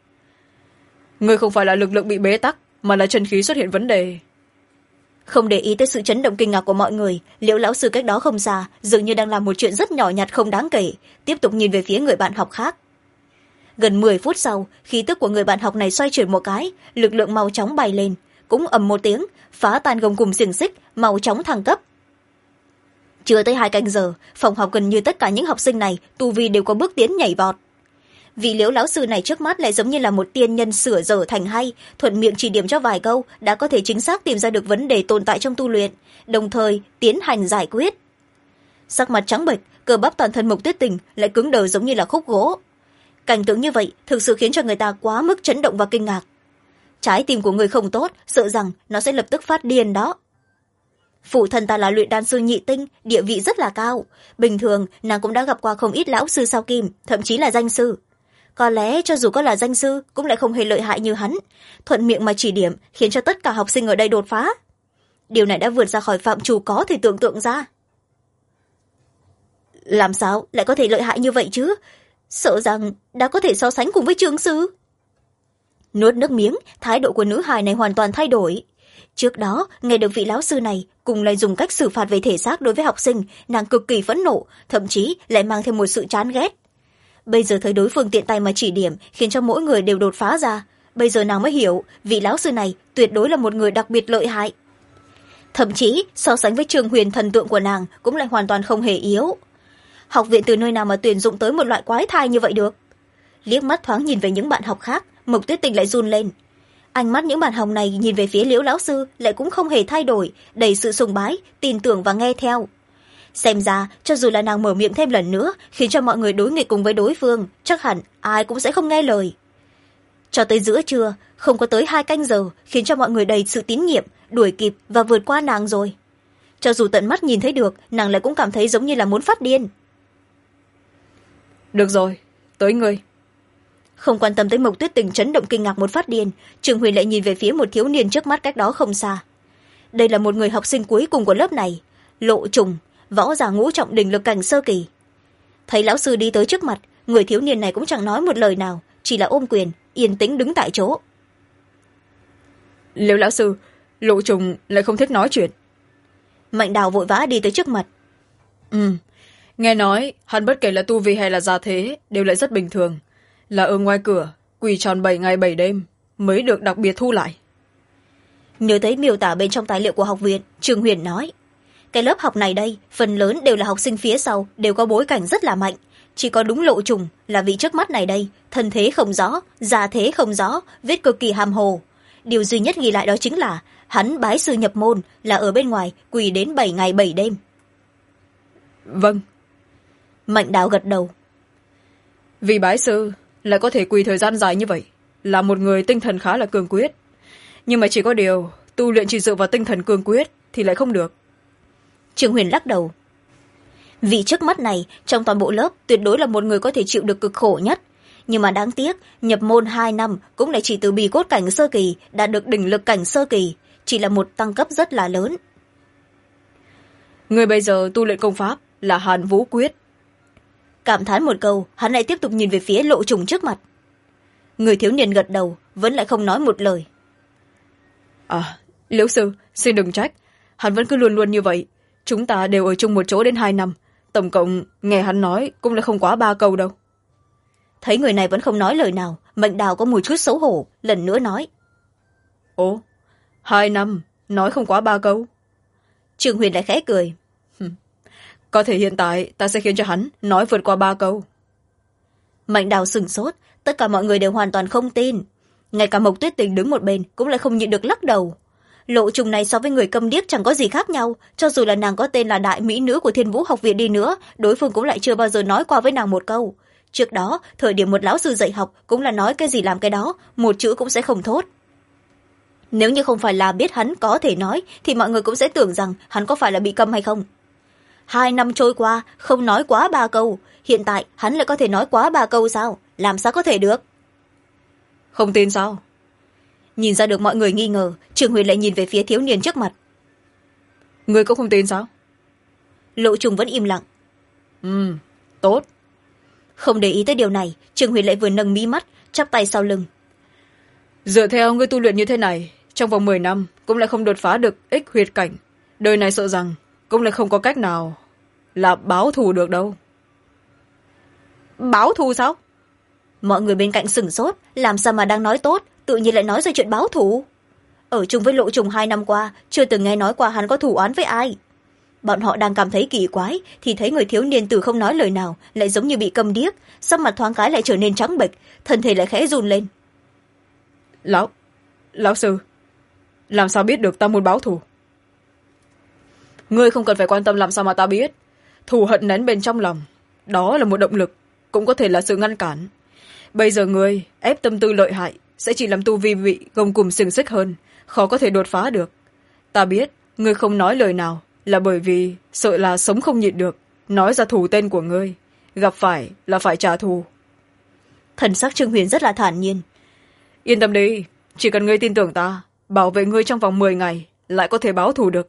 Ngươi không phải là lực lượng bị bế tắc, mà là chân khí xuất hiện vấn đề. Không để ý tới sự chấn động kinh ngạc của mọi người, Liễu lão sư cách đó không xa, dường như đang làm một chuyện rất nhỏ nhặt không đáng kể, tiếp tục nhìn về phía người bạn học khác. Gần 10 phút sau, khí tức của người bạn học này xoay chuyển một cái, lực lượng mau chóng bay lên, cũng ầm một tiếng, phá tan gông cùm xiềng xích, mau chóng thăng cấp. Chưa tới 2 canh giờ, phòng học gần như tất cả những học sinh này tu vi đều có bước tiến nhảy vọt. Vị Liễu lão sư này trước mắt lại giống như là một tiên nhân sửa dở thành hay, thuận miệng chỉ điểm cho vài câu đã có thể chính xác tìm ra được vấn đề tồn tại trong tu luyện, đồng thời tiến hành giải quyết. Sắc mặt trắng bệch, cơ bắp toàn thân Mộc Tuyết Tình lại cứng đờ giống như là khúc gỗ. Cảnh tượng như vậy thực sự khiến cho người ta quá mức chấn động và kinh ngạc. Trái tim của người không tốt, sợ rằng nó sẽ lập tức phát điên đó. Phụ thân ta là luyện đan sư nhị tinh, địa vị rất là cao. Bình thường nàng cũng đã gặp qua không ít lão sư sao kim, thậm chí là danh sư. Có lẽ cho dù có là danh sư cũng lại không hề lợi hại như hắn, thuận miệng mà chỉ điểm khiến cho tất cả học sinh ở đây đột phá. Điều này đã vượt ra khỏi phạm trù có thể tưởng tượng ra. Làm sao lại có thể lợi hại như vậy chứ? Sợ rằng đã có thể so sánh cùng với Trương sư. Nuốt nước miếng, thái độ của nữ hài này hoàn toàn thay đổi. Trước đó, nghe được vị lão sư này cùng lại dùng cách xử phạt về thể xác đối với học sinh, nàng cực kỳ phẫn nộ, thậm chí lại mang thêm một sự chán ghét. Bây giờ thấy đối phương tiện tay mà chỉ điểm khiến cho mỗi người đều đột phá ra, bây giờ nàng mới hiểu vị lão sư này tuyệt đối là một người đặc biệt lợi hại. Thậm chí so sánh với Trường Huyền thần tượng của nàng cũng lại hoàn toàn không hề yếu. Học viện từ nơi nào mà tuyển dụng tới một loại quái thai như vậy được? Liếc mắt thoáng nhìn về những bạn học khác, Mộc Tuyết Tình lại run lên. Ánh mắt những bạn học này nhìn về phía Liễu lão sư lại cũng không hề thay đổi, đầy sự sùng bái, tin tưởng và nghe theo. Xem ra cho dù là nàng mở miệng thêm lần nữa khiến cho mọi người đối nghịch cùng với đối phương, chắc hẳn ai cũng sẽ không nghe lời. Cho tới giữa trưa, không có tới 2 canh giờ khiến cho mọi người đầy sự tín nhiệm, đuổi kịp và vượt qua nàng rồi. Cho dù tận mắt nhìn thấy được, nàng lại cũng cảm thấy giống như là muốn phát điên. Được rồi, tới ngươi. Không quan tâm tới Mộc Tuyết Tình chấn động kinh ngạc một phát điên, Trường Huyền lại nhìn về phía một thiếu niên trước mắt cách đó không xa. Đây là một người học sinh cuối cùng của lớp này, Lộ Trùng, võ giả ngũ trọng đỉnh lực cảnh sơ kỳ. Thấy lão sư đi tới trước mặt, người thiếu niên này cũng chẳng nói một lời nào, chỉ là ôm quyền, yên tĩnh đứng tại chỗ. Liễu lão sư, Lộ Trùng lại không thích nói chuyện. Mạnh Đào vội vã đi tới trước mặt. Nghe nói hắn bất kể là tu vi hay là gia thế đều lại rất bình thường, là ở ngoài cửa quỳ tròn 7 ngày 7 đêm mới được đặc biệt thu lại. Nhớ thấy miêu tả bên trong tài liệu của học viện, Trường Huyền nói, cái lớp học này đây phần lớn đều là học sinh phía sau, đều có bối cảnh rất là mạnh, chỉ có đúng Lộ Trùng là vị trước mắt này đây, thân thế không rõ, gia thế không rõ, viết cực kỳ hàm hồ. Điều duy nhất ghi lại đó chính là hắn bái sư nhập môn là ở bên ngoài quỳ đến 7 ngày 7 đêm. Vâng. Mạnh Đào gật đầu. Vì bái sư lại có thể quỳ thời gian dài như vậy, là một người tinh thần khá là cương quyết. Nhưng mà chỉ có điều tu luyện chỉ dựa vào tinh thần cương quyết thì lại không được. Trường Huyền lắc đầu. Vị trước mắt này trong toàn bộ lớp tuyệt đối là một người có thể chịu được cực khổ nhất, nhưng mà đáng tiếc nhập môn 2 năm cũng lại chỉ từ bì cốt cảnh sơ kỳ đạt được đỉnh lực cảnh sơ kỳ, chỉ là một tăng cấp rất là lớn. người bây giờ tu luyện công pháp là Hàn Vũ Quyết. Cảm thán một câu, hắn lại tiếp tục nhìn về phía Lộ Trùng trước mặt. Người thiếu niên gật đầu, vẫn lại không nói một lời. Liễu sư, xin đừng trách. Hắn vẫn cứ luôn luôn như vậy. Chúng ta đều ở chung một chỗ đến 2 năm. Tổng cộng nghe hắn nói cũng là không quá 3 câu đâu. Thấy người này vẫn không nói lời nào, Mệnh Đào có một chút xấu hổ, lần nữa nói. Ồ, 2 năm, nói không quá 3 câu. Trương Huyền lại khẽ cười. Có thể hiện tại ta sẽ khiến cho hắn nói vượt qua 3 câu. Mệnh Đào sửng sốt, tất cả mọi người đều hoàn toàn không tin. Ngay cả Mộc Tuyết Tình đứng một bên cũng lại không nhịn được lắc đầu. Lộ Trùng này so với người câm điếc chẳng có gì khác nhau, cho dù là nàng có tên là đại mỹ nữ của Thiên Vũ học viện đi nữa, đối phương cũng lại chưa bao giờ nói qua với nàng một câu. Trước đó, thời điểm một lão sư dạy học cũng là nói cái gì làm cái đó, một chữ cũng sẽ không thốt. Nếu như không phải là biết hắn có thể nói, thì mọi người cũng sẽ tưởng rằng hắn có phải là bị câm hay không. 2 năm trôi qua, không nói quá 3 câu, hiện tại hắn lại có thể nói quá 3 câu sao? Làm sao có thể được? Không tin sao? Nhìn ra được mọi người nghi ngờ, Trương Huyền lại nhìn về phía thiếu niên trước mặt. Người cũng không tin sao? Lộ Trùng vẫn im lặng. Tốt. Không để ý tới điều này, Trương Huyền lại vừa nâng mí mắt, chắp tay sau lưng. Dựa theo ngươi tu luyện như thế này, trong vòng 10 năm cũng lại không đột phá được ích huyệt cảnh. Đời này sợ rằng cũng lại không có cách nào là báo thù được đâu. Báo thù sao? Mọi người bên cạnh sửng sốt, làm sao mà đang nói tốt, tự nhiên lại nói ra chuyện báo thù. Ở chung với Lộ Trùng 2 năm qua, chưa từng nghe nói qua hắn có thù oán với ai. Bọn họ đang cảm thấy kỳ quái, thì thấy người thiếu niên từ không nói lời nào, lại giống như bị câm điếc, sắc mặt thoáng cái lại trở nên trắng bệch, thân thể lại khẽ run lên. Lão sư, làm sao biết được ta muốn báo thù? Ngươi không cần phải quan tâm làm sao mà ta biết. Thù hận nén bên trong lòng, đó là một động lực, cũng có thể là sự ngăn cản. Bây giờ ngươi ép tâm tư lợi hại, sẽ chỉ làm tu vi bị gông cùm xiềng xích hơn, khó có thể đột phá được. Ta biết ngươi không nói lời nào là bởi vì sợ là sống không nhịn được, nói ra thù tên của ngươi, gặp phải là phải trả thù. Thần sắc Trương Huyền rất là thản nhiên. Yên tâm đi, chỉ cần ngươi tin tưởng ta, bảo vệ ngươi trong vòng 10 ngày lại có thể báo thù được.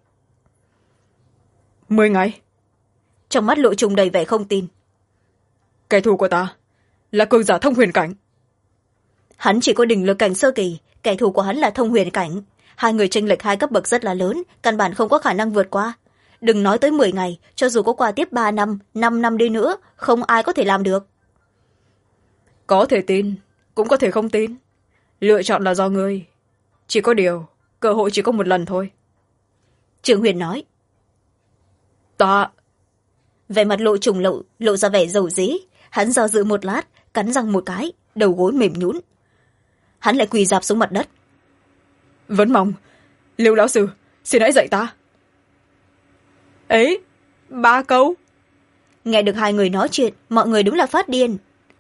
10 ngày? Trong mắt Lộ Trùng đầy vẻ không tin. Kẻ thù của ta là cường giả thông huyền cảnh. Hắn chỉ có đỉnh lực cảnh sơ kỳ, kẻ thù của hắn là thông huyền cảnh. 2 người chênh lệch 2 cấp bậc rất là lớn, căn bản không có khả năng vượt qua. Đừng nói tới 10 ngày, cho dù có qua tiếp 3 năm, 5 năm đi nữa, không ai có thể làm được. Có thể tin, cũng có thể không tin. Lựa chọn là do ngươi. Chỉ có điều, cơ hội chỉ có một lần thôi. Trương Huyền nói. Ta... Vẻ mặt Lộ Trùng lộ ra vẻ dầu dí. Hắn do dự một lát, cắn răng một cái, đầu gối mềm nhũn. Hắn lại quỳ rạp xuống mặt đất. Vẫn mong, Liêu lão sư, xin hãy dạy ta. Ấy, 3 câu. Nghe được 2 người nói chuyện, mọi người đúng là phát điên.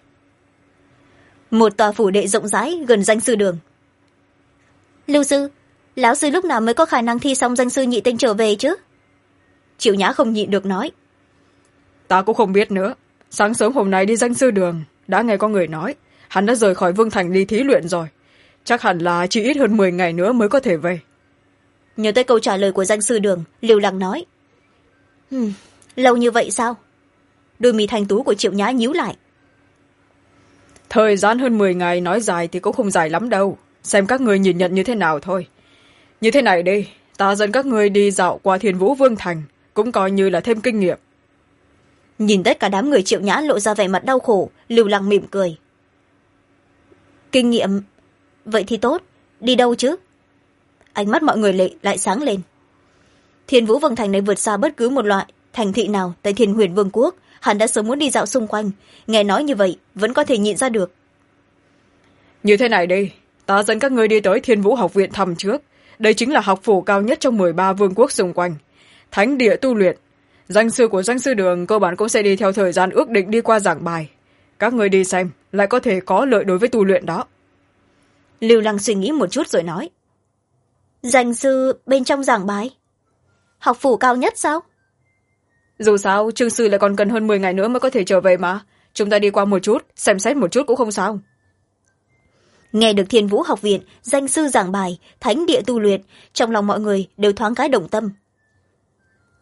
Một tòa phủ đệ rộng rãi gần danh sư đường. Lưu sư, lão sư lúc nào mới có khả năng thi xong danh sư nhị tinh trở về chứ? Triệu Nhã không nhịn được nói. Ta cũng không biết nữa. Sáng sớm hôm nay đi danh sư đường, đã nghe có người nói hắn đã rời khỏi Vương Thành đi thí luyện rồi. Chắc hẳn là chỉ ít hơn 10 ngày nữa mới có thể về. Nhớ tới câu trả lời của danh sư đường, Lưu Lăng nói. Lâu như vậy sao? Đôi mì thanh tú của Triệu Nhã nhíu lại. Thời gian hơn 10 ngày nói dài thì cũng không dài lắm đâu. Xem các người nhìn nhận như thế nào thôi. Như thế này đi, ta dẫn các người đi dạo qua Thiên Vũ Vương Thành, cũng coi như là thêm kinh nghiệm. Nhìn tất cả đám người Triệu Nhã lộ ra vẻ mặt đau khổ, Lưu Lăng mỉm cười. Kinh nghiệm? Vậy thì tốt, đi đâu chứ? Ánh mắt mọi người lại sáng lên. Thiên Vũ Vương Thành này vượt xa bất cứ một loại thành thị nào tại Thiên Huyền Vương quốc, hắn đã sớm muốn đi dạo xung quanh, nghe nói như vậy vẫn có thể nhịn ra được. Như thế này đi, ta dẫn các người đi tới Thiên Vũ học viện thăm trước. Đây chính là học phủ cao nhất trong 13 vương quốc xung quanh. Thánh địa tu luyện. Danh sư của danh sư đường cơ bản cũng sẽ đi theo thời gian ước định đi qua giảng bài. Các người đi xem, lại có thể có lợi đối với tu luyện đó. Lưu Lăng suy nghĩ một chút rồi nói. Danh sư bên trong giảng bài? Học phủ cao nhất sao? Dù sao, Trương sư lại còn cần hơn 10 ngày nữa mới có thể trở về mà. Chúng ta đi qua một chút, xem xét một chút cũng không sao. Nghe được Thiên Vũ học viện, danh sư giảng bài, thánh địa tu luyện, trong lòng mọi người đều thoáng cái động tâm.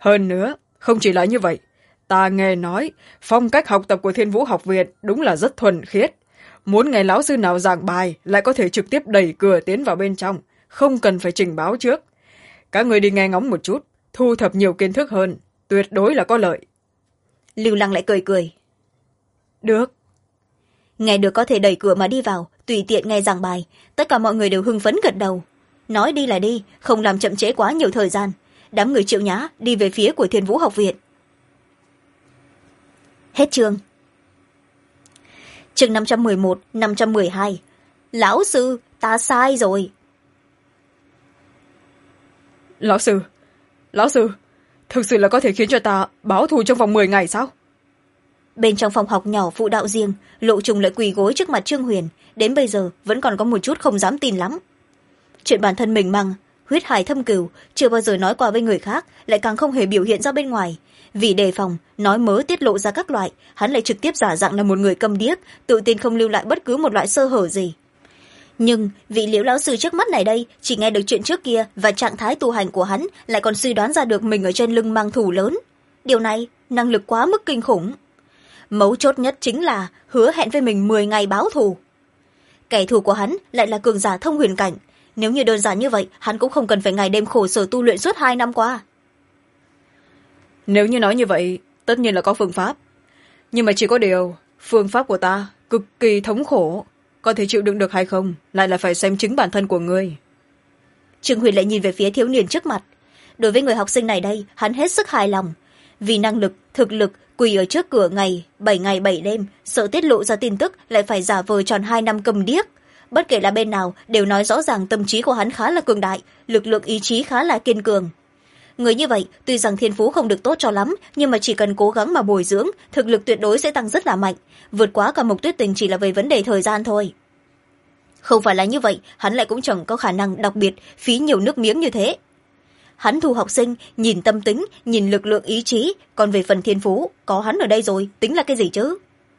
hơn nữa không chỉ là như vậy, ta nghe nói phong cách học tập của Thiên Vũ học viện đúng là rất thuần khiết. Muốn nghe lão sư nào giảng bài lại có thể trực tiếp đẩy cửa tiến vào bên trong, không cần phải trình báo trước. Các người đi nghe ngóng một chút, thu thập nhiều kiến thức hơn, tuyệt đối là có lợi. Lưu Lăng lại cười cười. Được. Nghe được có thể đẩy cửa mà đi vào, tùy tiện nghe giảng bài, tất cả mọi người đều hưng phấn gật đầu. Nói đi là đi, không làm chậm trễ quá nhiều thời gian. Đám người Triệu Nhã đi về phía của Thiên Vũ học viện. Hết chương. Chương 511, 512. Lão sư, ta sai rồi. Lão sư, thực sự là có thể khiến cho ta báo thù trong vòng 10 ngày sao? Bên trong phòng học nhỏ phụ đạo riêng, Lộ Trùng lại quỳ gối trước mặt Trương Huyền, đến bây giờ vẫn còn có một chút không dám tin lắm. Chuyện bản thân mình mang huyết hải thâm cừu, chưa bao giờ nói qua với người khác, lại càng không hề biểu hiện ra bên ngoài. Vì đề phòng nói mớ tiết lộ ra các loại, hắn lại trực tiếp giả dạng là một người câm điếc, tự tin không lưu lại bất cứ một loại sơ hở gì. Nhưng vị Liễu lão sư trước mắt này đây chỉ nghe được chuyện trước kia và trạng thái tu hành của hắn, lại còn suy đoán ra được mình ở trên lưng mang thù lớn. Điều này năng lực quá mức kinh khủng. Mấu chốt nhất chính là hứa hẹn với mình 10 ngày báo thù. Kẻ thù của hắn lại là cường giả thông huyền cảnh. Nếu như đơn giản như vậy, hắn cũng không cần phải ngày đêm khổ sở tu luyện suốt 2 năm qua. Nếu như nói như vậy, tất nhiên là có phương pháp. Nhưng mà chỉ có điều, phương pháp của ta cực kỳ thống khổ. Có thể chịu đựng được hay không, lại là phải xem chính bản thân của ngươi. Trương Huyền lại nhìn về phía thiếu niên trước mặt. Đối với người học sinh này đây, hắn hết sức hài lòng. Vì năng lực, thực lực, quỳ ở trước cửa ngày 7 đêm, sợ tiết lộ ra tin tức lại phải giả vờ tròn 2 năm cầm điếc. Bất kể là bên nào đều nói rõ ràng tâm trí của hắn khá là cường đại, lực lượng ý chí khá là kiên cường. Người như vậy tuy rằng thiên phú không được tốt cho lắm, nhưng mà chỉ cần cố gắng mà bồi dưỡng, thực lực tuyệt đối sẽ tăng rất là mạnh, vượt quá cả Mộc Tuyết Tình chỉ là về vấn đề thời gian thôi. Không phải là như vậy, hắn lại cũng chẳng có khả năng đặc biệt phí nhiều nước miếng như thế. Hắn thu học sinh, nhìn tâm tính, nhìn lực lượng ý chí, còn về phần thiên phú, có hắn ở đây rồi, tính là cái gì chứ?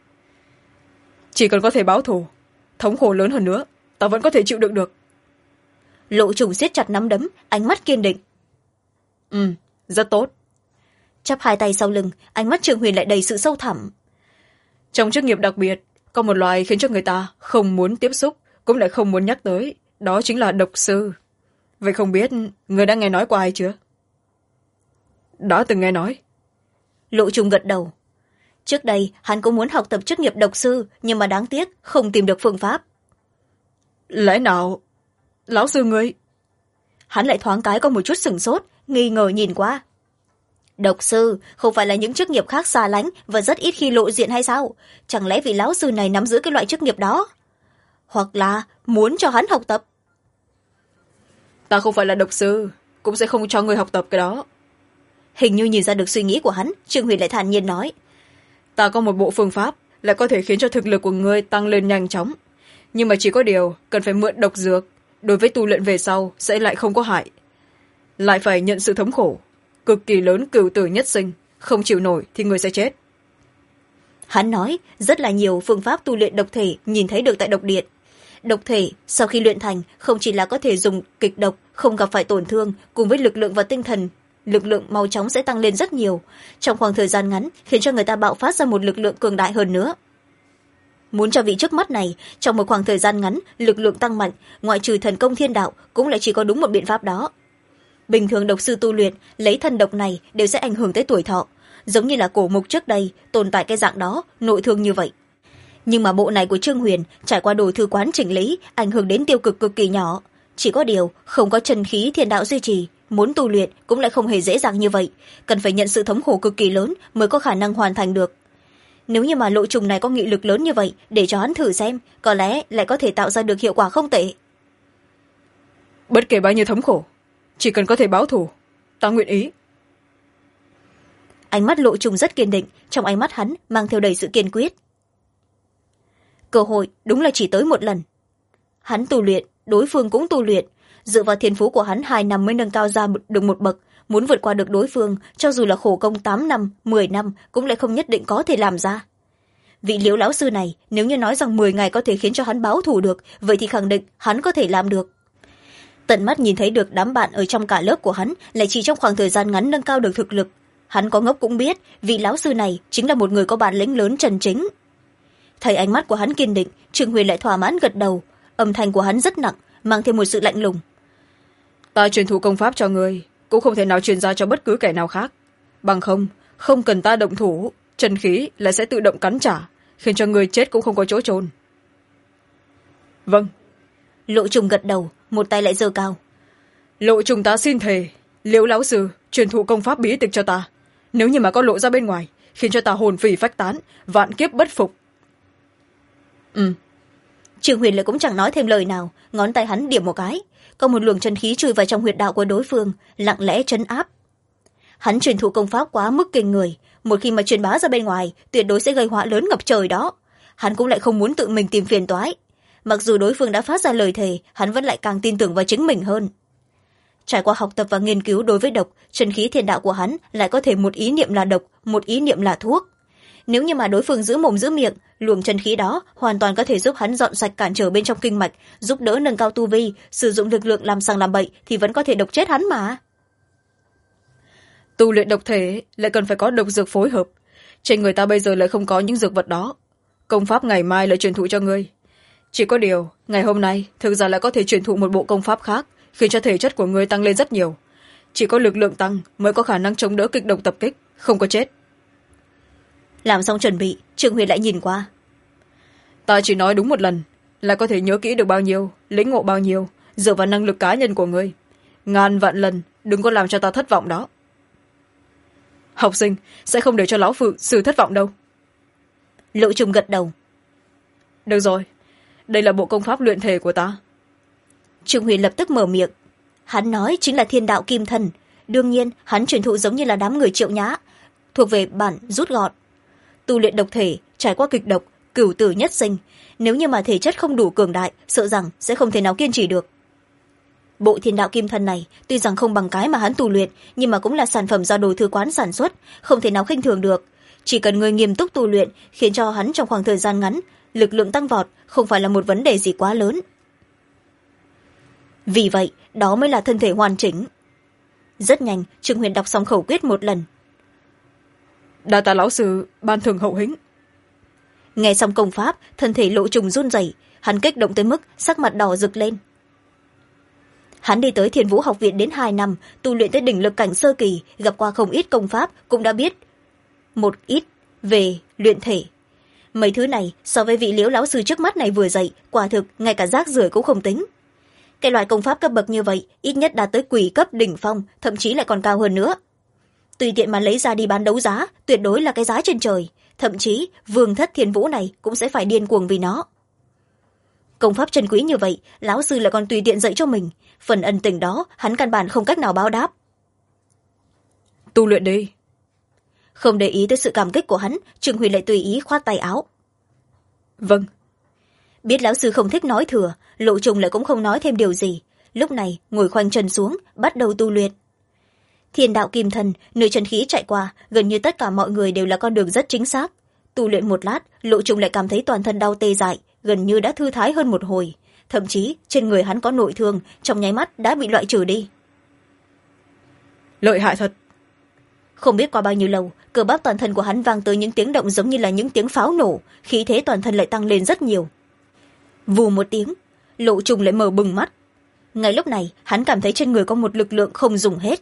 Chỉ cần có thể báo thù, thống khổ lớn hơn nữa, ta vẫn có thể chịu đựng được. Lộ Trùng siết chặt nắm đấm, ánh mắt kiên định. Rất tốt. Chắp hai tay sau lưng, ánh mắt Trương Huyền lại đầy sự sâu thẳm. Trong chức nghiệp đặc biệt, có một loài khiến cho người ta không muốn tiếp xúc, cũng lại không muốn nhắc tới, đó chính là độc sư. Vậy không biết người đã nghe nói qua hay chưa? Đã từng nghe nói. Lộ Trùng gật đầu. Trước đây hắn cũng muốn học tập chức nghiệp độc sư, nhưng mà đáng tiếc không tìm được phương pháp. Lẽ nào lão sư ngươi? Hắn lại thoáng cái có một chút sửng sốt, nghi ngờ nhìn qua. Độc sư không phải là những chức nghiệp khác xa lánh và rất ít khi lộ diện hay sao? Chẳng lẽ vị lão sư này nắm giữ cái loại chức nghiệp đó? Hoặc là muốn cho hắn học tập? Ta không phải là độc sư, cũng sẽ không cho người học tập cái đó. Hình như nhìn ra được suy nghĩ của hắn, Trương Huyền lại thản nhiên nói. Ta có một bộ phương pháp lại có thể khiến cho thực lực của ngươi tăng lên nhanh chóng, nhưng mà chỉ có điều cần phải mượn độc dược, đối với tu luyện về sau sẽ lại không có hại, lại phải nhận sự thống khổ cực kỳ lớn, cửu tử nhất sinh, không chịu nổi thì người sẽ chết. Hắn nói rất là nhiều phương pháp tu luyện độc thể nhìn thấy được tại độc điện. Độc thể sau khi luyện thành không chỉ là có thể dùng kịch độc, không gặp phải tổn thương, cùng với lực lượng và tinh thần, lực lượng mau chóng sẽ tăng lên rất nhiều, trong khoảng thời gian ngắn khiến cho người ta bạo phát ra một lực lượng cường đại hơn nữa. Muốn cho vị trước mắt này trong một khoảng thời gian ngắn lực lượng tăng mạnh, ngoại trừ thần công thiên đạo cũng lại chỉ có đúng một biện pháp đó. Bình thường độc sư tu luyện lấy thân độc này đều sẽ ảnh hưởng tới tuổi thọ, giống như là cổ mục trước đây tồn tại cái dạng đó, nội thương như vậy. Nhưng mà bộ này của Trương Huyền trải qua đồ thư quán chỉnh lý, ảnh hưởng đến tiêu cực cực kỳ nhỏ. Chỉ có điều không có chân khí thiên đạo duy trì, muốn tu luyện cũng lại không hề dễ dàng như vậy, cần phải nhận sự thống khổ cực kỳ lớn mới có khả năng hoàn thành được. Nếu như mà Lộ Trùng này có nghị lực lớn như vậy, để cho hắn thử xem, có lẽ lại có thể tạo ra được hiệu quả không tệ. Bất kể bao nhiêu thống khổ, chỉ cần có thể báo thù, ta nguyện ý. Ánh mắt Lộ Trùng rất kiên định, trong ánh mắt hắn mang theo đầy sự kiên quyết. Cơ hội đúng là chỉ tới một lần. Hắn tu luyện, đối phương cũng tu luyện, dựa vào thiên phú của hắn 2 năm mới nâng cao ra được một bậc, muốn vượt qua được đối phương, cho dù là khổ công 8 năm, 10 năm cũng lại không nhất định có thể làm ra. Vị Liễu lão sư này nếu như nói rằng 10 ngày có thể khiến cho hắn báo thù được, vậy thì khẳng định hắn có thể làm được. tận mắt nhìn thấy được đám bạn ở trong cả lớp của hắn lại chỉ trong khoảng thời gian ngắn nâng cao được thực lực. Hắn có ngốc cũng biết vị lão sư này chính là một người có bản lĩnh lớn chân chính. Thấy ánh mắt của hắn kiên định, Trương Huyền lại thỏa mãn gật đầu. Âm thanh của hắn rất nặng, mang thêm một sự lạnh lùng. Ta truyền thụ công pháp cho ngươi, cũng không thể nào truyền ra cho bất cứ kẻ nào khác. Bằng không, không cần ta động thủ, chân khí lại sẽ tự động cắn trả, khiến cho ngươi chết cũng không có chỗ chôn. Vâng. Lộ Trùng gật đầu, một tay lại giơ cao. Lộ Trùng ta xin thề, Liễu lão sư truyền thụ công pháp bí tịch cho ta, nếu như mà có lộ ra bên ngoài, khiến cho ta hồn phỉ phách tán, vạn kiếp bất phục. Trương Huyền lại cũng chẳng nói thêm lời nào, ngón tay hắn điểm một cái, có một luồng chân khí chui vào trong huyệt đạo của đối phương, lặng lẽ trấn áp. Hắn truyền thụ công pháp quá mức kinh người, một khi mà truyền bá ra bên ngoài, tuyệt đối sẽ gây họa lớn ngập trời đó. Hắn cũng lại không muốn tự mình tìm phiền toái. Mặc dù đối phương đã phát ra lời thề, hắn vẫn lại càng tin tưởng vào chính mình hơn. Trải qua học tập và nghiên cứu đối với độc, chân khí thiên đạo của hắn lại có thể một ý niệm là độc, một ý niệm là thuốc. Nếu như mà đối phương giữ mồm giữ miệng, luồng chân khí đó hoàn toàn có thể giúp hắn dọn sạch cản trở bên trong kinh mạch, giúp đỡ nâng cao tu vi, sử dụng lực lượng làm sằng làm bậy thì vẫn có thể độc chết hắn mà. Tu luyện độc thể lại cần phải có độc dược phối hợp, trên người ta bây giờ lại không có những dược vật đó. Công pháp ngày mai lại truyền thụ cho ngươi. Chỉ có điều ngày hôm nay thực ra lại có thể truyền thụ một bộ công pháp khác, khiến cho thể chất của ngươi tăng lên rất nhiều. Chỉ có lực lượng tăng mới có khả năng chống đỡ kịch độc tập kích, không có chết. Làm xong chuẩn bị, Trương Huyền lại nhìn qua. Ta chỉ nói đúng một lần là có thể nhớ kỹ được bao nhiêu, lĩnh ngộ bao nhiêu, dựa vào năng lực cá nhân của ngươi. Ngàn vạn lần đừng có làm cho ta thất vọng đó. Học sinh sẽ không để cho lão phụ sư thất vọng đâu. Lộ Trùng gật đầu. Được rồi, đây là bộ công pháp luyện thể của ta. Trương Huyền lập tức mở miệng. Hắn nói chính là thiên đạo kim thân. Đương nhiên hắn truyền thụ giống như là đám người Triệu Nhã, thuộc về bản rút gọn. Tu luyện độc thể, trải qua kịch độc, cửu tử nhất sinh. Nếu như mà thể chất không đủ cường đại, sợ rằng sẽ không thể nào kiên trì được. Bộ thiên đạo kim thân này tuy rằng không bằng cái mà hắn tu luyện, nhưng mà cũng là sản phẩm do đồ thư quán sản xuất, không thể nào khinh thường được. Chỉ cần người nghiêm túc tu luyện, khiến cho hắn trong khoảng thời gian ngắn lực lượng tăng vọt, không phải là một vấn đề gì quá lớn. Vì vậy đó mới là thân thể hoàn chỉnh. Rất nhanh, Trương Huyền đọc xong khẩu quyết một lần. Đa tạ lão sư ban thưởng hậu hĩnh. Nghe xong công pháp, thân thể Lộ Trùng run rẩy, hắn kích động tới mức sắc mặt đỏ rực lên. Hắn đi tới Thiên Vũ học viện đến 2 năm, tu luyện tới đỉnh lực cảnh sơ kỳ, gặp qua không ít công pháp, cũng đã biết một ít về luyện thể. Mấy thứ này so với vị Liễu lão sư trước mắt này vừa dạy, quả thực ngay cả rác rưởi cũng không tính. Cái loại công pháp cấp bậc như vậy ít nhất đạt tới quỷ cấp đỉnh phong, thậm chí lại còn cao hơn nữa. Tùy tiện mà lấy ra đi bán đấu giá, tuyệt đối là cái giá trên trời, thậm chí vương thất Thiên Vũ này cũng sẽ phải điên cuồng vì nó. Công pháp chân quý như vậy, lão sư lại còn tùy tiện dạy cho mình, phần ân tình đó hắn căn bản không cách nào báo đáp. Tu luyện đi. Không để ý tới sự cảm kích của hắn, Trương Huyền lại tùy ý khoát tay áo. Vâng. Biết lão sư không thích nói thừa, Lộ Trùng lại cũng không nói thêm điều gì, lúc này ngồi khoanh chân xuống, bắt đầu tu luyện. Thiên đạo kim thần, nơi chân khí chạy qua, gần như tất cả mọi người đều là con đường rất chính xác. Tu luyện một lát, Lộ Trùng lại cảm thấy toàn thân đau tê dại, gần như đã thư thái hơn một hồi. Thậm chí trên người hắn có nội thương, trong nháy mắt đã bị loại trừ đi. Lợi hại thật. Không biết qua bao nhiêu lâu, cơ bắp toàn thân của hắn vang tới những tiếng động giống như là những tiếng pháo nổ, khí thế toàn thân lại tăng lên rất nhiều. Vù một tiếng, Lộ Trùng lại mở bừng mắt. Ngay lúc này hắn cảm thấy trên người có một lực lượng không dùng hết.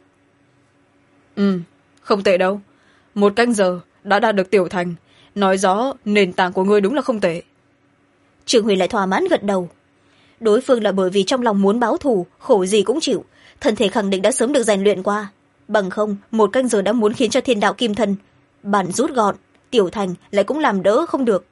Không tệ đâu. 1 canh giờ đã đạt được tiểu thành, nói rõ nền tảng của ngươi đúng là không tệ. Trương Huyền lại thỏa mãn gật đầu. Đối phương là bởi vì trong lòng muốn báo thù, khổ gì cũng chịu, thân thể khẳng định đã sớm được rèn luyện qua. Bằng không 1 canh giờ đã muốn khiến cho thiên đạo kim thân bản rút gọn, tiểu thành lại cũng làm đỡ không được.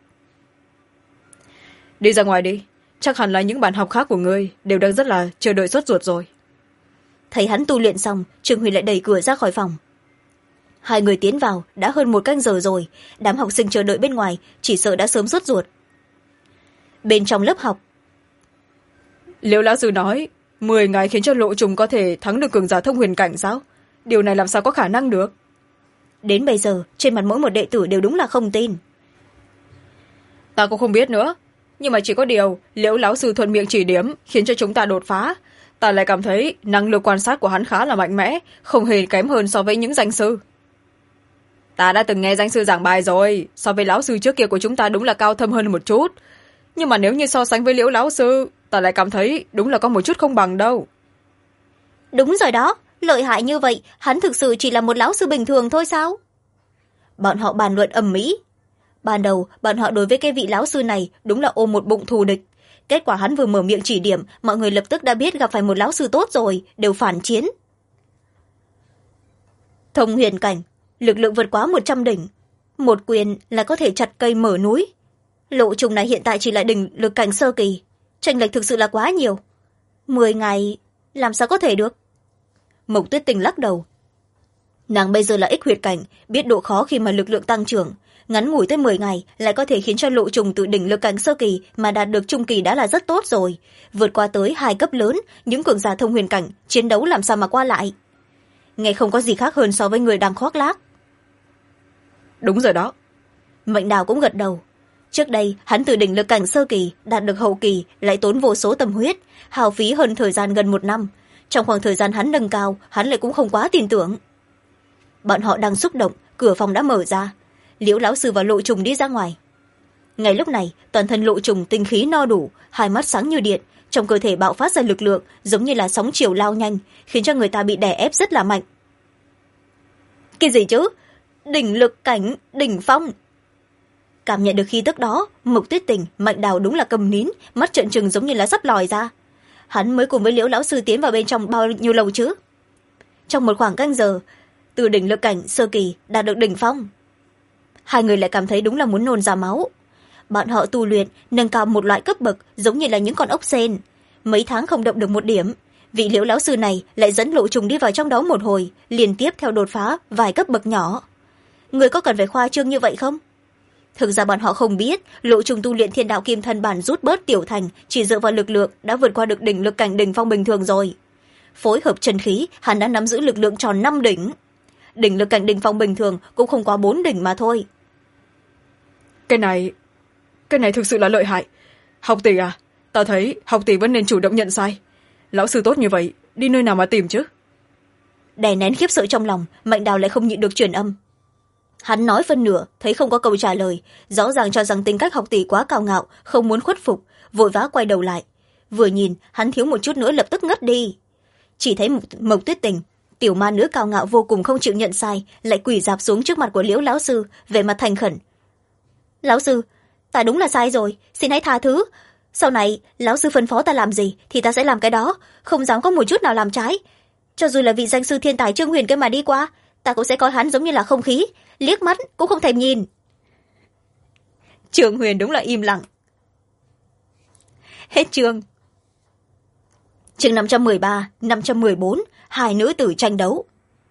Đi ra ngoài đi, chắc hẳn là những bạn học khác của ngươi đều đang rất là chờ đợi sốt ruột rồi. Thấy hắn tu luyện xong, Trương Huyền lại đẩy cửa ra khỏi phòng. Hai người tiến vào đã hơn 1 canh giờ rồi, đám học sinh chờ đợi bên ngoài chỉ sợ đã sớm sốt ruột. Bên trong lớp học, Liễu lão sư nói 10 ngày khiến cho Lộ Trùng có thể thắng được cường giả thông huyền cảnh sao? Điều này làm sao có khả năng được? Đến bây giờ trên mặt mỗi một đệ tử đều đúng là không tin. Ta cũng không biết nữa, nhưng mà chỉ có điều Liễu lão sư thuận miệng chỉ điểm khiến cho chúng ta đột phá. ta lại cảm thấy năng lực quan sát của hắn khá là mạnh mẽ, không hề kém hơn so với những danh sư. Ta đã từng nghe danh sư giảng bài rồi, so với lão sư trước kia của chúng ta đúng là cao thâm hơn một chút, nhưng mà nếu như so sánh với Liễu lão sư, ta lại cảm thấy đúng là có một chút không bằng đâu. Đúng rồi đó, lợi hại như vậy, hắn thực sự chỉ là một lão sư bình thường thôi sao? Bọn họ bàn luận ầm ĩ. Ban đầu bọn họ đối với cái vị lão sư này đúng là ôm một bụng thù địch. Kết quả hắn vừa mở miệng chỉ điểm, mọi người lập tức đã biết gặp phải một lão sư tốt rồi, đều phản chiến. Thông huyền cảnh, lực lượng vượt quá 100 đỉnh, một quyền là có thể chặt cây mở núi. Lộ trùng này hiện tại chỉ là đỉnh lực cảnh sơ kỳ, chênh lệch thực sự là quá nhiều. 10 ngày làm sao có thể được? Mộc Tuyết Tình lắc đầu. Nàng bây giờ là ích huyệt cảnh, biết độ khó khi mà lực lượng tăng trưởng, ngắn ngủi tới 10 ngày lại có thể khiến cho lộ trùng từ đỉnh lực cảnh sơ kỳ mà đạt được trung kỳ đã là rất tốt rồi. Vượt qua tới 2 cấp lớn, những cường giả thông huyền cảnh chiến đấu làm sao mà qua lại. Nghe không có gì khác hơn so với người đang khoác lác. Đúng rồi đó. Mệnh Đào cũng gật đầu. Trước đây hắn từ đỉnh lực cảnh sơ kỳ đạt được hậu kỳ lại tốn vô số tâm huyết, hao phí hơn thời gian gần 1 năm. Trong khoảng thời gian hắn nâng cao, hắn lại cũng không quá tin tưởng. Bọn họ đang xúc động, cửa phòng đã mở ra. Liễu lão sư và lộ trùng đi ra ngoài. Ngay lúc này toàn thân lộ trùng tinh khí no đủ, hai mắt sáng như điện, trong cơ thể bạo phát ra lực lượng giống như là sóng chiều lao nhanh, khiến cho người ta bị đè ép rất là mạnh. Cái gì chứ? Đỉnh lực cảnh đỉnh phong. Cảm nhận được khí tức đó, Mộc Tuyết Tình, Mạnh Đào đúng là cầm nín, mắt trợn trừng giống như là sắp lòi ra. Hắn mới cùng với Liễu lão sư tiến vào bên trong bao nhiêu lâu chứ? Trong một khoảng canh giờ, từ đỉnh lực cảnh sơ kỳ đạt được đỉnh phong. Hai người lại cảm thấy đúng là muốn nôn ra máu. Bọn họ tu luyện nâng cao một loại cấp bậc giống như là những con ốc sên, mấy tháng không động được một điểm. Vị Liễu lão sư này lại dẫn lộ trùng đi vào trong đó một hồi, liên tiếp theo đột phá vài cấp bậc nhỏ. Người có cần phải khoa trương như vậy không? Thực ra bọn họ không biết lộ trùng tu luyện thiên đạo kim thân bản rút bớt tiểu thành, chỉ dựa vào lực lượng đã vượt qua được đỉnh lực cảnh đỉnh phong bình thường rồi. Phối hợp chân khí, hắn đã nắm giữ lực lượng tròn 5 đỉnh. Đỉnh lực cảnh đỉnh phong bình thường cũng không quá 4 đỉnh mà thôi. Cái này thực sự là lợi hại. Học tỷ à, ta thấy học tỷ vẫn nên chủ động nhận sai. Lão sư tốt như vậy, đi nơi nào mà tìm chứ? Đè nén khiếp sợ trong lòng, Mạnh Đào lại không nhịn được truyền âm. Hắn nói phân nửa, thấy không có câu trả lời, rõ ràng cho rằng tính cách học tỷ quá cao ngạo, không muốn khuất phục, vội vã quay đầu lại. Vừa nhìn, hắn thiếu một chút nữa lập tức ngất đi. Chỉ thấy Mộc Tuyết Tình, tiểu ma nữ cao ngạo vô cùng không chịu nhận sai, lại quỳ rạp xuống trước mặt của Liễu lão sư, vẻ mặt thành khẩn. Lão sư, ta đúng là sai rồi, xin hãy tha thứ. Sau này, lão sư phân phó ta làm gì thì ta sẽ làm cái đó, không dám có một chút nào làm trái. Cho dù là vị danh sư thiên tài Trương Huyền kia mà đi qua, ta cũng sẽ coi hắn giống như là không khí, liếc mắt cũng không thèm nhìn. Trương Huyền đúng là im lặng. Hết chương. Chương 513, 514, hai nữ tử tranh đấu.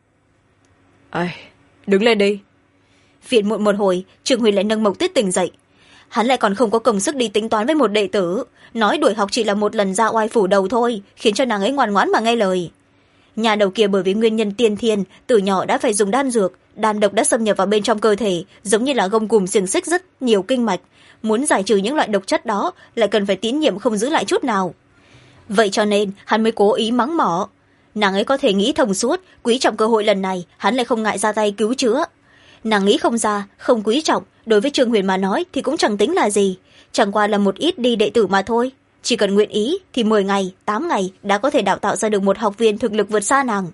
Đứng lên đi. Phiền muộn một hồi, Trương Huyền lại nâng Mộc Tuyết Tình dậy. Hắn lại còn không có công sức đi tính toán với một đệ tử, nói đuổi học chỉ là một lần ra oai phủ đầu thôi, khiến cho nàng ấy ngoan ngoãn mà nghe lời. Nhà đầu kia bởi vì nguyên nhân tiên thiên, từ nhỏ đã phải dùng đan dược, đan độc đã xâm nhập vào bên trong cơ thể, giống như là gông cùm xiềng xích rất nhiều kinh mạch. Muốn giải trừ những loại độc chất đó, lại cần phải tín nhiệm không giữ lại chút nào. Vậy cho nên, hắn mới cố ý mắng mỏ. Nàng ấy có thể nghĩ thông suốt, quý trọng cơ hội lần này, hắn lại không ngại ra tay cứu chữa. Nàng nghĩ không ra, không quý trọng, đối với Trương Huyền mà nói thì cũng chẳng tính là gì, chẳng qua là một ít đi đệ tử mà thôi. Chỉ cần nguyện ý thì 10 ngày, 8 ngày đã có thể đào tạo ra được một học viên thực lực vượt xa nàng.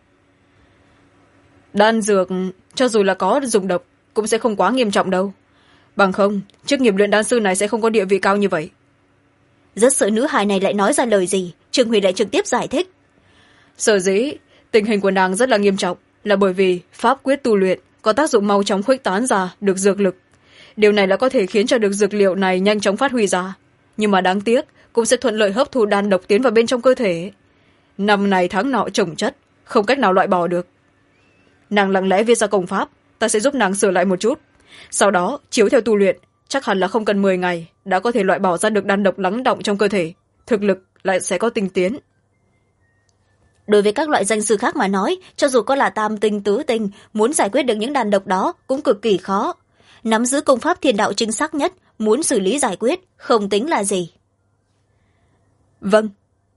Đan dược, cho dù là có dùng độc, cũng sẽ không quá nghiêm trọng đâu. Bằng không, chức nghiệp luyện đan sư này sẽ không có địa vị cao như vậy. Rất sợ nữ hài này lại nói ra lời gì, Trương Huyền lại trực tiếp giải thích. Sở dĩ, tình hình của nàng rất là nghiêm trọng, là bởi vì pháp quyết tu luyện có tác dụng mau chóng khuếch tán ra được dược lực. Điều này là có thể khiến cho được dược liệu này nhanh chóng phát huy ra. Nhưng mà đáng tiếc, cũng sẽ thuận lợi hấp thu đan độc tiến vào bên trong cơ thể. Năm này tháng nọ trồng chất, không cách nào loại bỏ được. Nàng lặng lẽ viết ra công pháp, ta sẽ giúp nàng sửa lại một chút. Sau đó, chiếu theo tu luyện, chắc hẳn là không cần 10 ngày, đã có thể loại bỏ ra được đan độc lắng đọng trong cơ thể. Thực lực lại sẽ có tinh tiến. Đối với các loại danh sư khác mà nói, cho dù có là tam tinh tứ tinh, muốn giải quyết được những đàn độc đó cũng cực kỳ khó. Nắm giữ công pháp thiên đạo chính xác nhất, muốn xử lý giải quyết, không tính là gì. Vâng.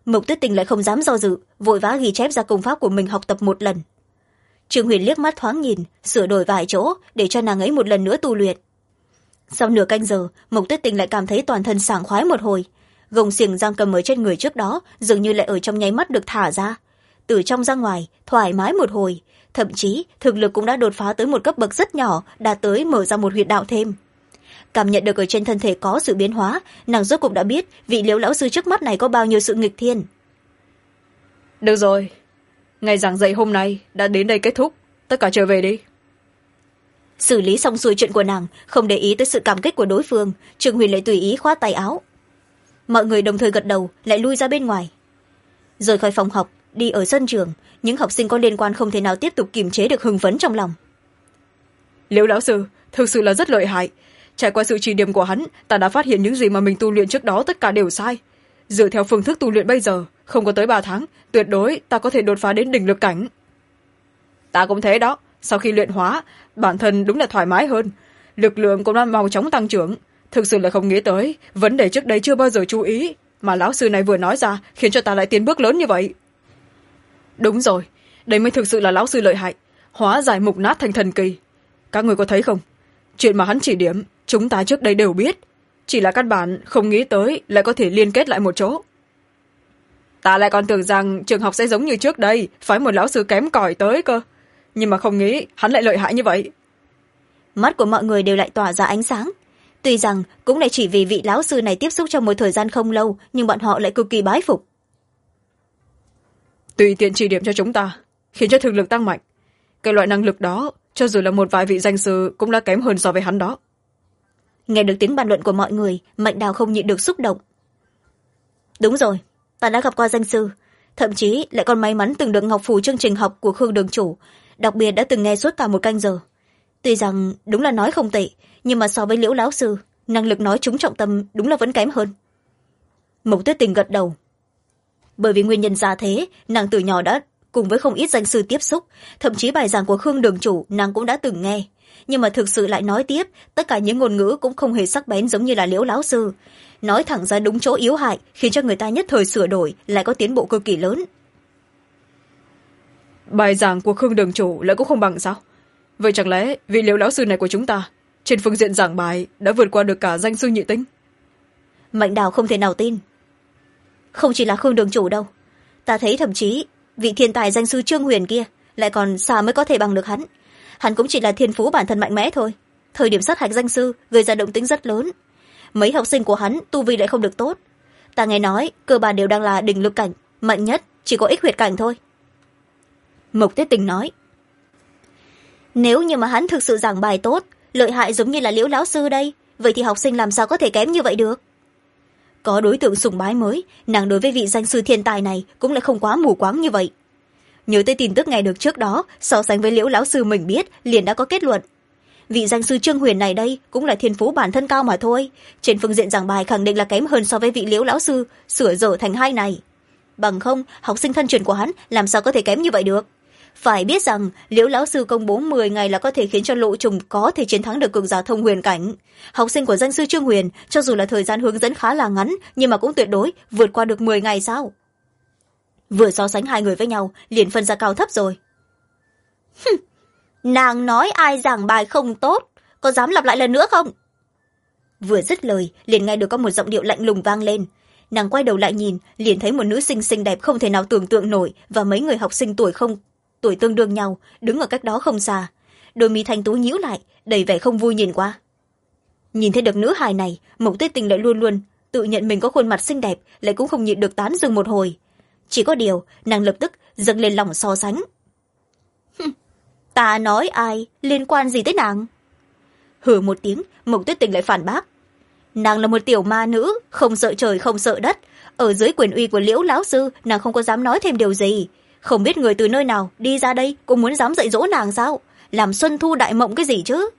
Mộc Tuyết Tình lại không dám do dự, vội vã ghi chép ra công pháp của mình học tập một lần. Trương Huyền liếc mắt thoáng nhìn, sửa đổi vài chỗ để cho nàng ấy một lần nữa tu luyện. Sau nửa canh giờ, Mộc Tuyết Tình lại cảm thấy toàn thân sảng khoái một hồi. Gông xiềng giam cầm ở trên người trước đó dường như lại ở trong nháy mắt được thả ra. Từ trong ra ngoài, thoải mái một hồi. Thậm chí, thực lực cũng đã đột phá tới một cấp bậc rất nhỏ, đạt tới mở ra một huyệt đạo thêm. Cảm nhận được ở trên thân thể có sự biến hóa, nàng rốt cuộc đã biết vị Liễu lão sư trước mắt này có bao nhiêu sự nghịch thiên. Được rồi, ngày giảng dạy hôm nay đã đến đây kết thúc, tất cả trở về đi. Xử lý xong xuôi chuyện của nàng, không để ý tới sự cảm kích của đối phương, Trương Huyền lại tùy ý khoát tay áo. Mọi người đồng thời gật đầu, lại lui ra bên ngoài. Rời khỏi phòng học, đi ở sân trường, những học sinh có liên quan không thể nào tiếp tục kiềm chế được hưng phấn trong lòng. Liễu lão sư thực sự là rất lợi hại. Trải qua sự chỉ điểm của hắn, ta đã phát hiện những gì mà mình tu luyện trước đó tất cả đều sai. Dựa theo phương thức tu luyện bây giờ, không có tới 3 tháng, tuyệt đối ta có thể đột phá đến đỉnh lực cảnh. Ta cũng thế đó, sau khi luyện hóa, bản thân đúng là thoải mái hơn. Lực lượng cũng đã mau chóng tăng trưởng. Thực sự là không nghĩ tới, vấn đề trước đây chưa bao giờ chú ý, mà lão sư này vừa nói ra khiến cho ta lại tiến bước lớn như vậy. Đúng rồi, đây mới thực sự là lão sư lợi hại, hóa giải mục nát thành thần kỳ. Các người có thấy không? Chuyện mà hắn chỉ điểm, chúng ta trước đây đều biết. Chỉ là căn bản không nghĩ tới lại có thể liên kết lại một chỗ. Ta lại còn tưởng rằng trường học sẽ giống như trước đây, phái một lão sư kém cỏi tới cơ. Nhưng mà không nghĩ hắn lại lợi hại như vậy. Mắt của mọi người đều lại tỏa ra ánh sáng. Tuy rằng cũng lại chỉ vì vị lão sư này tiếp xúc trong một thời gian không lâu, nhưng bọn họ lại cực kỳ bái phục. Tùy tiện chỉ điểm cho chúng ta, khiến cho thực lực tăng mạnh. Cái loại năng lực đó, cho dù là một vài vị danh sư cũng đã kém hơn so với hắn đó. Nghe được tiếng bàn luận của mọi người, Mạnh Đào không nhịn được xúc động. Đúng rồi, ta đã gặp qua danh sư, thậm chí lại còn may mắn từng được ngọc phủ chương trình học của Khương đường chủ, đặc biệt đã từng nghe suốt cả một canh giờ. Tuy rằng đúng là nói không tệ, nhưng mà so với Liễu lão sư, năng lực nói trúng trọng tâm đúng là vẫn kém hơn. Mộc Tuyết Tình gật đầu. Bởi vì nguyên nhân ra thế, nàng từ nhỏ đã cùng với không ít danh sư tiếp xúc, thậm chí bài giảng của Khương đường chủ nàng cũng đã từng nghe. Nhưng mà thực sự lại nói tiếp, tất cả những ngôn ngữ cũng không hề sắc bén giống như là Liễu lão sư. Nói thẳng ra đúng chỗ yếu hại, khiến cho người ta nhất thời sửa đổi, lại có tiến bộ cực kỳ lớn. Bài giảng của Khương đường chủ lại cũng không bằng sao? Vậy chẳng lẽ vị Liễu lão sư này của chúng ta, trên phương diện giảng bài đã vượt qua được cả danh sư nhị tinh? Mạnh Đào không thể nào tin. Không chỉ là Khương đường chủ đâu, ta thấy thậm chí vị thiên tài danh sư Trương Huyền kia lại còn xa mới có thể bằng được hắn. Hắn cũng chỉ là thiên phú bản thân mạnh mẽ thôi. Thời điểm sát hạch danh sư gây ra động tĩnh rất lớn. Mấy học sinh của hắn tu vi lại không được tốt. Ta nghe nói cơ bản đều đang là đỉnh lực cảnh, mạnh nhất chỉ có ích huyệt cảnh thôi. Mộc Tuyết Tình nói. Nếu như mà hắn thực sự giảng bài tốt, lợi hại giống như là Liễu lão sư đây, vậy thì học sinh làm sao có thể kém như vậy được? Có đối tượng sùng bái mới, nàng đối với vị danh sư thiên tài này cũng lại không quá mù quáng như vậy. Nhớ tới tin tức nghe được trước đó, so sánh với Liễu lão sư mình biết, liền đã có kết luận. Vị danh sư Trương Huyền này đây cũng là thiên phú bản thân cao mà thôi, trên phương diện giảng bài khẳng định là kém hơn so với vị Liễu lão sư sửa dở thành hai này. Bằng không, học sinh thân truyền của hắn làm sao có thể kém như vậy được? Phải biết rằng Liễu lão sư công bố 10 ngày là có thể khiến cho Lộ Trùng có thể chiến thắng được cường giả thông huyền cảnh. Học sinh của danh sư Trương Huyền, cho dù là thời gian hướng dẫn khá là ngắn, nhưng mà cũng tuyệt đối vượt qua được 10 ngày sao? Vừa so sánh hai người với nhau, liền phân ra cao thấp rồi. Nàng nói ai giảng bài không tốt, có dám lặp lại lần nữa không? Vừa dứt lời, liền nghe được có một giọng điệu lạnh lùng vang lên. Nàng quay đầu lại nhìn, liền thấy một nữ sinh xinh đẹp không thể nào tưởng tượng nổi và mấy người học sinh tuổi tương đương nhau đứng ở cách đó không xa. Đôi mi thanh tú nhíu lại, đầy vẻ không vui nhìn qua. Nhìn thấy được nữ hài này, Mộc Tuyết Tình lại luôn luôn tự nhận mình có khuôn mặt xinh đẹp, lại cũng không nhịn được tán dương một hồi. Chỉ có điều, nàng lập tức dâng lên lòng so sánh. Ta nói ai, liên quan gì tới nàng? Hừ một tiếng, Mộc Tuyết Tình lại phản bác. Nàng là một tiểu ma nữ, không sợ trời không sợ đất. Ở dưới quyền uy của Liễu lão sư, nàng không có dám nói thêm điều gì. Không biết người từ nơi nào đi ra đây cũng muốn dám dạy dỗ nàng sao? Làm xuân thu đại mộng cái gì chứ?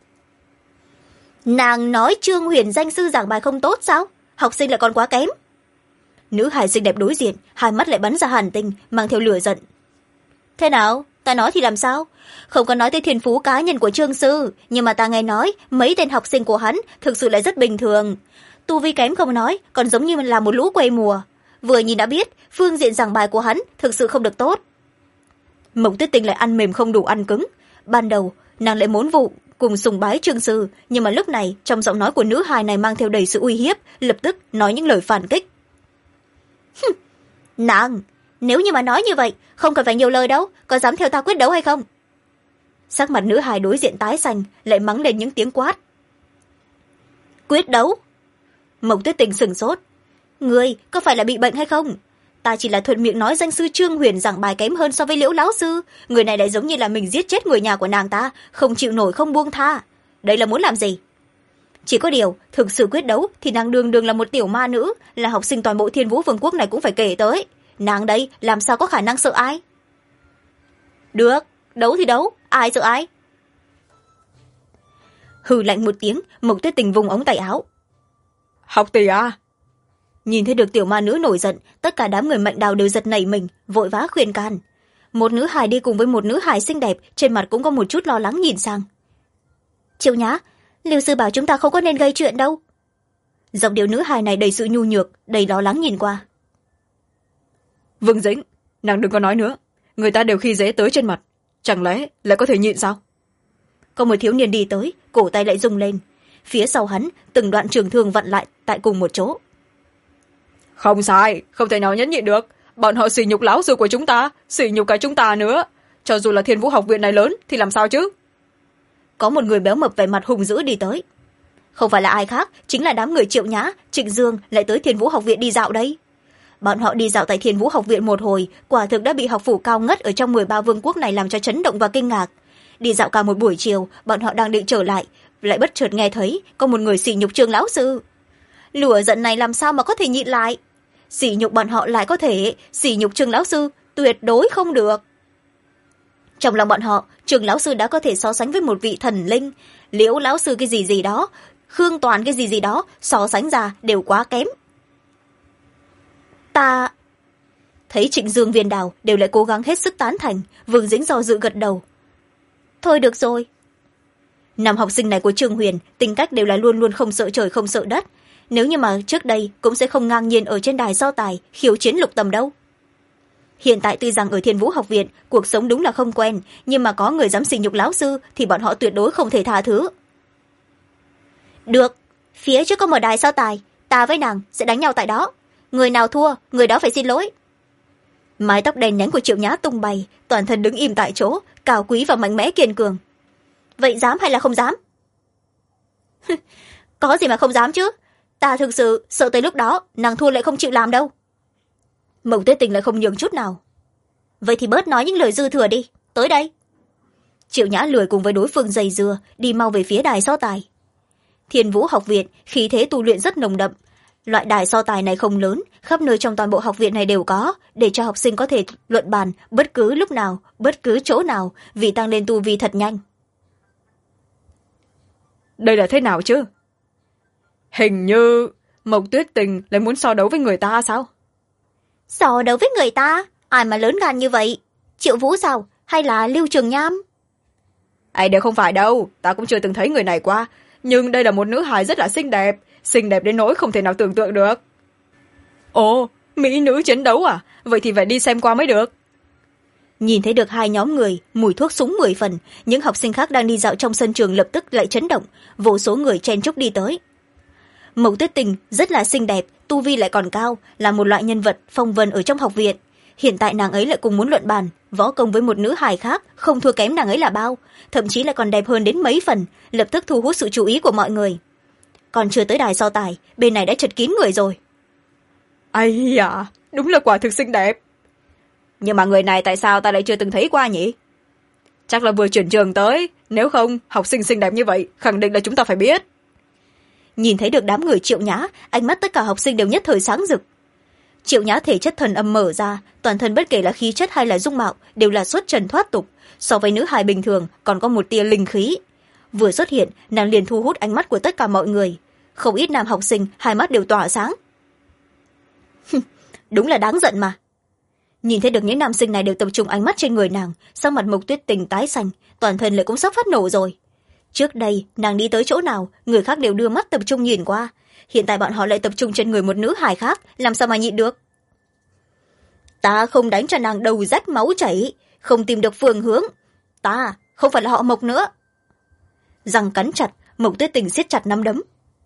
Nàng nói Trương Huyền danh sư giảng bài không tốt sao? Học sinh lại còn quá kém. Nữ hài xinh đẹp đối diện, hai mắt lại bắn ra hàn tinh, mang theo lửa giận. Thế nào? Ta nói thì làm sao? Không có nói tới thiên phú cá nhân của Trương sư, nhưng mà ta nghe nói mấy tên học sinh của hắn thực sự lại rất bình thường. Tu vi kém không nói, còn giống như là một lũ quê mùa. vừa nhìn đã biết phương diện giảng bài của hắn thực sự không được tốt. Mộc Tuyết Tình lại ăn mềm không đủ ăn cứng. Ban đầu nàng lại muốn vụ cùng sùng bái Trương sư, nhưng mà lúc này trong giọng nói của nữ hài này mang theo đầy sự uy hiếp, lập tức nói những lời phản kích. Nàng, nếu như mà nói như vậy không cần phải nhiều lời đâu, có dám theo ta quyết đấu hay không? Sắc mặt nữ hài đối diện tái xanh, lại mắng lên những tiếng quát. Quyết đấu? Mộc Tuyết Tình sửng sốt. Ngươi có phải là bị bệnh hay không? Ta chỉ là thuận miệng nói danh sư Trương Huyền giảng bài kém hơn so với Liễu lão sư, người này lại giống như là mình giết chết người nhà của nàng ta, không chịu nổi không buông tha. Đây là muốn làm gì? Chỉ có điều thực sự quyết đấu thì nàng đường đường là một tiểu ma nữ, là học sinh toàn bộ Thiên Vũ Vương quốc này cũng phải kể tới. Nàng đây làm sao có khả năng sợ ai? Được, đấu thì đấu, ai sợ ai? Hừ lạnh một tiếng, Mộc Tuyết Tình vùng ống tay áo. Học tỷ à? Nhìn thấy được tiểu ma nữ nổi giận, tất cả đám người Mạnh Đào đều giật nảy mình, vội vã khuyên can. Một nữ hài đi cùng với một nữ hài xinh đẹp, trên mặt cũng có một chút lo lắng nhìn sang. Triệu Nhã, Lưu sư bảo chúng ta không có nên gây chuyện đâu. Giọng điệu nữ hài này đầy sự nhu nhược, đầy lo lắng nhìn qua. Vương Dĩnh, nàng đừng có nói nữa, người ta đều khi dễ tới trên mặt, chẳng lẽ lại có thể nhịn sao? Có một thiếu niên đi tới, cổ tay lại rung lên. Phía sau hắn, từng đoạn trường thương vặn lại tại cùng một chỗ. Không sai, không thể nào nhẫn nhịn được. Bọn họ sỉ nhục lão sư của chúng ta, sỉ nhục cả chúng ta nữa. Cho dù là Thiên Vũ học viện này lớn thì làm sao chứ? Có một người béo mập vẻ mặt hung dữ đi tới. Không phải là ai khác, chính là đám người Triệu Nhã, Trịnh Dương lại tới Thiên Vũ học viện đi dạo đấy. Bọn họ đi dạo tại Thiên Vũ học viện một hồi, quả thực đã bị học phủ cao ngất ở trong 13 vương quốc này làm cho chấn động và kinh ngạc. Đi dạo cả một buổi chiều, bọn họ đang định trở lại, lại bất chợt nghe thấy có một người sỉ nhục Trương lão sư. Lửa giận này làm sao mà có thể nhịn lại? Sỉ nhục bọn họ lại có thể, sỉ nhục Trương lão sư tuyệt đối không được. Trong lòng bọn họ, Trương lão sư đã có thể so sánh với một vị thần linh, Liễu lão sư cái gì gì đó, Khương Toàn cái gì gì đó, so sánh ra đều quá kém. Ta thấy Trịnh Dương, Viên Đào đều lại cố gắng hết sức tán thành, Vương Dĩnh do dự gật đầu. Thôi được rồi. Năm học sinh này của Trương Huyền, tính cách đều là luôn luôn không sợ trời không sợ đất. Nếu như mà trước đây cũng sẽ không ngang nhiên ở trên đài so tài, khiêu chiến lục tầm đâu. Hiện tại tuy rằng ở Thiên Vũ học viện, cuộc sống đúng là không quen, nhưng mà có người dám sỉ nhục lão sư thì bọn họ tuyệt đối không thể tha thứ. Được, phía trước có một đài so tài, ta với nàng sẽ đánh nhau tại đó. Người nào thua, người đó phải xin lỗi. Mái tóc đen nhánh của Triệu Nhã tung bay, toàn thân đứng im tại chỗ, cao quý và mạnh mẽ kiên cường. Vậy dám hay là không dám? Có gì mà không dám chứ. Ta thực sự sợ tới lúc đó nàng thua lại không chịu làm đâu. Mộc Tuyết Tình lại không nhường chút nào. Vậy thì bớt nói những lời dư thừa đi, tới đây. Triệu Nhã lười cùng với đối phương dày dưa, đi mau về phía đài so tài. Thiên Vũ học viện khí thế tu luyện rất nồng đậm. Loại đài so tài này không lớn, khắp nơi trong toàn bộ học viện này đều có, để cho học sinh có thể luận bàn bất cứ lúc nào, bất cứ chỗ nào, vì tăng lên tu vi thật nhanh. Đây là thế nào chứ? Hình như Mộc Tuyết Tình lại muốn so đấu với người ta sao? So đấu với người ta? Ai mà lớn gan như vậy? Triệu Vũ sao? Hay là Lưu Trường Nham? Ai đều không phải đâu, ta cũng chưa từng thấy người này qua. Nhưng đây là một nữ hài rất là xinh đẹp đến nỗi không thể nào tưởng tượng được. Ồ, mỹ nữ chiến đấu à? Vậy thì phải đi xem qua mới được. Nhìn thấy được hai nhóm người, mùi thuốc súng 10 phần, những học sinh khác đang đi dạo trong sân trường lập tức lại chấn động, vô số người chen chúc đi tới. Mộc Tuyết Tình rất là xinh đẹp, tu vi lại còn cao, là một loại nhân vật phong vân ở trong học viện. Hiện tại nàng ấy lại cùng muốn luận bàn, võ công với một nữ hài khác, không thua kém nàng ấy là bao, thậm chí là còn đẹp hơn đến mấy phần, lập tức thu hút sự chú ý của mọi người. Còn chưa tới đài so tài, bên này đã chật kín người rồi. Ây à, đúng là quả thực xinh đẹp. Nhưng mà người này tại sao ta lại chưa từng thấy qua nhỉ? Chắc là vừa chuyển trường tới, nếu không học sinh xinh đẹp như vậy khẳng định là chúng ta phải biết. Nhìn thấy được đám người Triệu Nhã, ánh mắt tất cả học sinh đều nhất thời sáng rực. Triệu Nhã thể chất thần âm mở ra, toàn thân bất kể là khí chất hay là dung mạo đều là xuất trần thoát tục, so với nữ hài bình thường còn có một tia linh khí. Vừa xuất hiện, nàng liền thu hút ánh mắt của tất cả mọi người. Không ít nam học sinh hai mắt đều tỏa sáng. Đúng là đáng giận mà. Nhìn thấy được những nam sinh này đều tập trung ánh mắt trên người nàng, sắc mặt Mộc Tuyết Tình tái xanh, toàn thân lại cũng sắp phát nổ rồi. Trước đây nàng đi tới chỗ nào, người khác đều đưa mắt tập trung nhìn qua, hiện tại bọn họ lại tập trung trên người một nữ hài khác, làm sao mà nhịn được? Ta không đánh cho nàng đầu rách máu chảy, không tìm được phương hướng. Ta không phải là họ Mộc nữa. Răng cắn chặt, Mộc Tuyết Tình siết chặt nắm đấm.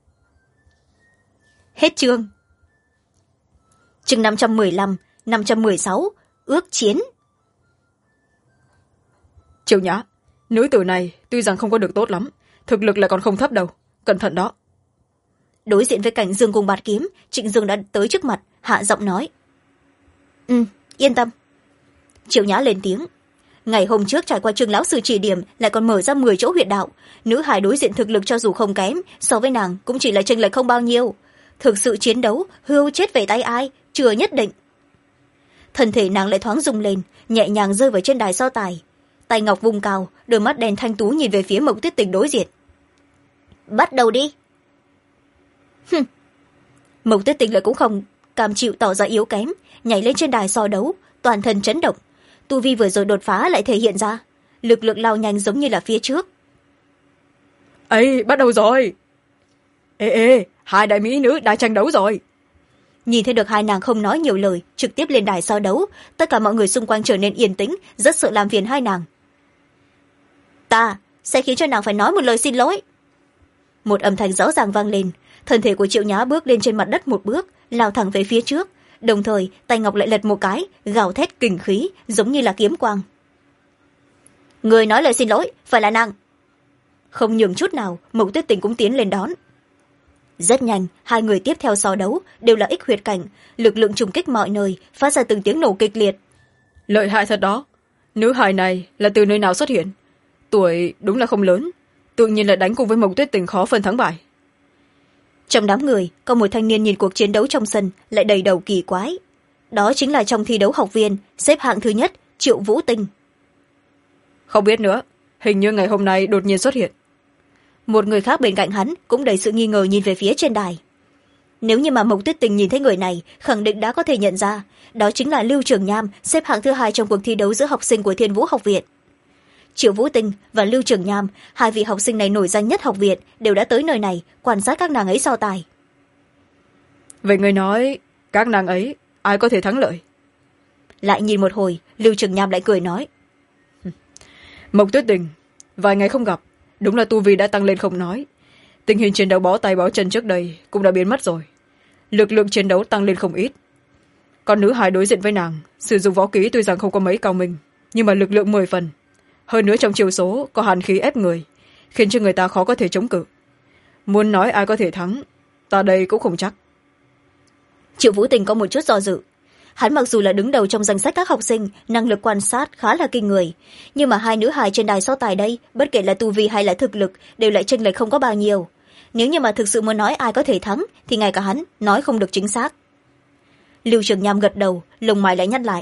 Hết chương. Chương 515, 516, ước chiến. Triệu Nhã, nữ tử này tuy rằng không có được tốt lắm, thực lực lại còn không thấp đâu, cẩn thận đó. Đối diện với cảnh Dương cùng bạt kiếm, Trịnh Dương đã tới trước mặt, hạ giọng nói. Yên tâm. Triệu Nhã lên tiếng. Ngày hôm trước trải qua Trương lão sư chỉ điểm, lại còn mở ra 10 chỗ huyệt đạo. Nữ hài đối diện thực lực cho dù không kém, so với nàng cũng chỉ là chênh lệch không bao nhiêu. Thực sự chiến đấu, hưu chết về tay ai, chưa nhất định. Thân thể nàng lại thoáng rung lên, nhẹ nhàng rơi vào trên đài so tài. Tay ngọc vung cao, đôi mắt đèn thanh tú nhìn về phía Mộc Tuyết Tình đối diện. Bắt đầu đi. Mộc Tuyết Tình lại cũng không cam chịu tỏ ra yếu kém, nhảy lên trên đài so đấu, toàn thân chấn động. Tu vi vừa rồi đột phá lại thể hiện ra, lực lượng lao nhanh giống như là phía trước. Ấy, bắt đầu rồi. Ê, hai đại mỹ nữ đã tranh đấu rồi. Nhìn thấy được hai nàng không nói nhiều lời, trực tiếp lên đài so đấu, tất cả mọi người xung quanh trở nên yên tĩnh, rất sợ làm phiền hai nàng. Ta sẽ khiến cho nàng phải nói một lời xin lỗi. Một âm thanh rõ ràng vang lên, thân thể của Triệu Nhã bước lên trên mặt đất một bước, lao thẳng về phía trước, đồng thời tay ngọc lại lật một cái, gào thét kình khí giống như là kiếm quang. Người nói lời xin lỗi phải là nàng. Không nhường chút nào, Mộc Tuyết Tình cũng tiến lên đón. Rất nhanh, hai người tiếp theo so đấu đều là ích huyệt cảnh, lực lượng trùng kích mọi nơi, phát ra từng tiếng nổ kịch liệt. Lợi hại thật đó. Nữ hài này là từ nơi nào xuất hiện? Tuổi đúng là không lớn, tự nhiên là đánh cùng với Mộc Tuyết Tình khó phân thắng bại. Trong đám người, có một thanh niên nhìn cuộc chiến đấu trong sân lại đầy đầu kỳ quái. Đó chính là trong thi đấu học viên, xếp hạng thứ nhất, Triệu Vũ Tinh. Không biết nữa, hình như ngày hôm nay đột nhiên xuất hiện. Một người khác bên cạnh hắn cũng đầy sự nghi ngờ nhìn về phía trên đài. Nếu như mà Mộc Tuyết Tình nhìn thấy người này, khẳng định đã có thể nhận ra, đó chính là Lưu Trường Nham, xếp hạng thứ hai trong cuộc thi đấu giữa học sinh của Thiên Vũ học viện. Triệu Vũ Tinh và Lưu Trường Nham, hai vị học sinh này nổi danh nhất học viện, đều đã tới nơi này quan sát các nàng ấy so tài. Vậy người nói, các nàng ấy ai có thể thắng lợi? Lại nhìn một hồi, Lưu Trường Nham lại cười nói. Mộc Tuyết Tình, vài ngày không gặp, đúng là tu vi đã tăng lên không nói. Tình hình chiến đấu bó tay bó chân trước đây cũng đã biến mất rồi. Lực lượng chiến đấu tăng lên không ít. Còn nữ hài đối diện với nàng, sử dụng võ kỹ tuy rằng không có mấy cao minh, nhưng mà lực lượng 10 phần. Hơn nữa trong chiều số có hàn khí ép người, khiến cho người ta khó có thể chống cự. Muốn nói ai có thể thắng, ta đây cũng không chắc. Triệu Vũ Tình có một chút do dự. Hắn mặc dù là đứng đầu trong danh sách các học sinh, năng lực quan sát khá là kinh người, nhưng mà hai nữ hài trên đài so tài đây, bất kể là tu vi hay là thực lực, đều lại chênh lệch không có bao nhiêu. Nếu như mà thực sự muốn nói ai có thể thắng, thì ngay cả hắn nói không được chính xác. Lưu Trường Nham gật đầu, lông mày lại nhăn lại.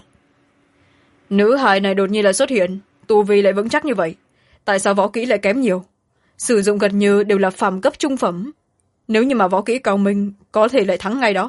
Nữ hài này đột nhiên lại xuất hiện, tu vi lại vững chắc như vậy, tại sao võ kỹ lại kém nhiều? Sử dụng gần như đều là phàm cấp trung phẩm, nếu như mà võ kỹ cao minh có thể lại thắng ngay đó.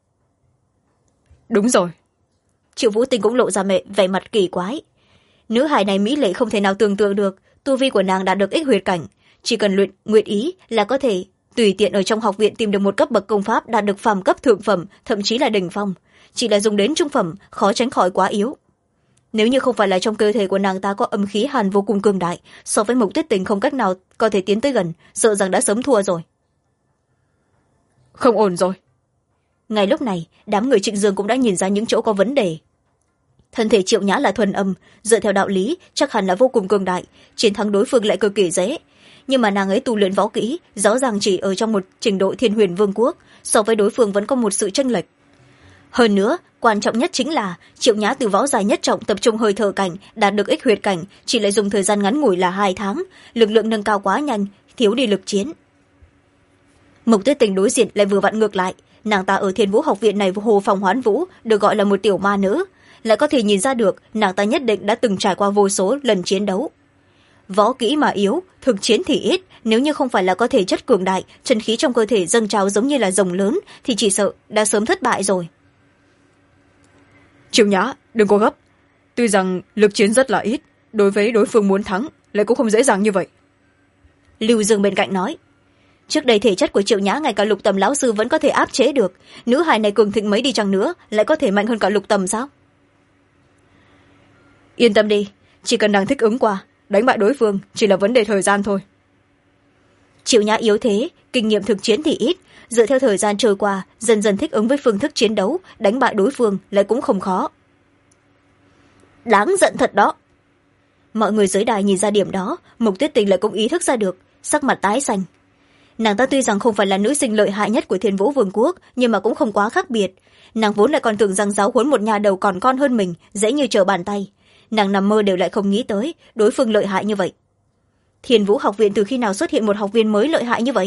Đúng rồi. Triệu Vũ Tinh cũng lộ ra vẻ mặt kỳ quái. Nữ hài này mỹ lệ không thể nào tưởng tượng được, tu vi của nàng đạt được ích huyệt cảnh, chỉ cần luyện nguyệt ý là có thể tùy tiện ở trong học viện tìm được một cấp bậc công pháp đạt được phàm cấp thượng phẩm, thậm chí là đỉnh phong, chỉ là dùng đến trung phẩm khó tránh khỏi quá yếu. Nếu như không phải là trong cơ thể của nàng ta có âm khí hàn vô cùng cường đại, so với Mộc Tuyết Tình không cách nào có thể tiến tới gần, sợ rằng đã sớm thua rồi. Không ổn rồi. Ngay lúc này, đám người Trịnh Dương cũng đã nhìn ra những chỗ có vấn đề. Thân thể Triệu Nhã là thuần âm, dựa theo đạo lý chắc hẳn là vô cùng cường đại, chiến thắng đối phương lại cực kỳ dễ. Nhưng mà nàng ấy tu luyện võ kỹ rõ ràng chỉ ở trong một trình độ Thiên Huyền Vương quốc, so với đối phương vẫn có một sự chênh lệch. Hơn nữa, quan trọng nhất chính là Triệu Nhã từ võ dài nhất trọng tập trung hơi thở cảnh đạt được ích huyệt cảnh, chỉ lại dùng thời gian ngắn ngủi là 2 tháng, lực lượng nâng cao quá nhanh, thiếu đi lực chiến. Mộc Tuyết Tình đối diện lại vừa vặn ngược lại, nàng ta ở Thiên Vũ học viện này hồ phòng hoán vũ, được gọi là một tiểu ma nữ, lại có thể nhìn ra được nàng ta nhất định đã từng trải qua vô số lần chiến đấu. Võ kỹ mà yếu, thực chiến thì ít, nếu như không phải là có thể chất cường đại, chân khí trong cơ thể dâng trào giống như là rồng lớn, thì chỉ sợ đã sớm thất bại rồi. Triệu Nhã, đừng có gấp. Tuy rằng lực chiến rất là ít, đối với đối phương muốn thắng lại cũng không dễ dàng như vậy. Lưu Dương bên cạnh nói. Trước đây thể chất của Triệu Nhã ngay cả Lục Tầm lão sư vẫn có thể áp chế được, nữ hài này cường thịnh mấy đi chăng nữa lại có thể mạnh hơn cả Lục Tầm sao? yên tâm đi, chỉ cần nàng thích ứng qua, đánh bại đối phương chỉ là vấn đề thời gian thôi. Triệu Nhã yếu thế, kinh nghiệm thực chiến thì ít, dựa theo thời gian trôi qua dần dần thích ứng với phương thức chiến đấu, đánh bại đối phương lại cũng không khó. Đáng giận thật đó. Mọi người dưới đài nhìn ra điểm đó, Mục Tuyết Tình lại cũng ý thức ra được, sắc mặt tái xanh. Nàng ta tuy rằng không phải là nữ sinh lợi hại nhất của Thiên Vũ Vương quốc, nhưng mà cũng không quá khác biệt. Nàng vốn lại còn tưởng rằng giáo huấn một nhà đầu còn con hơn mình dễ như trở bàn tay. Nàng nằm mơ đều lại không nghĩ tới đối phương lợi hại như vậy. Thiên Vũ học viện từ khi nào xuất hiện một học viên mới lợi hại như vậy?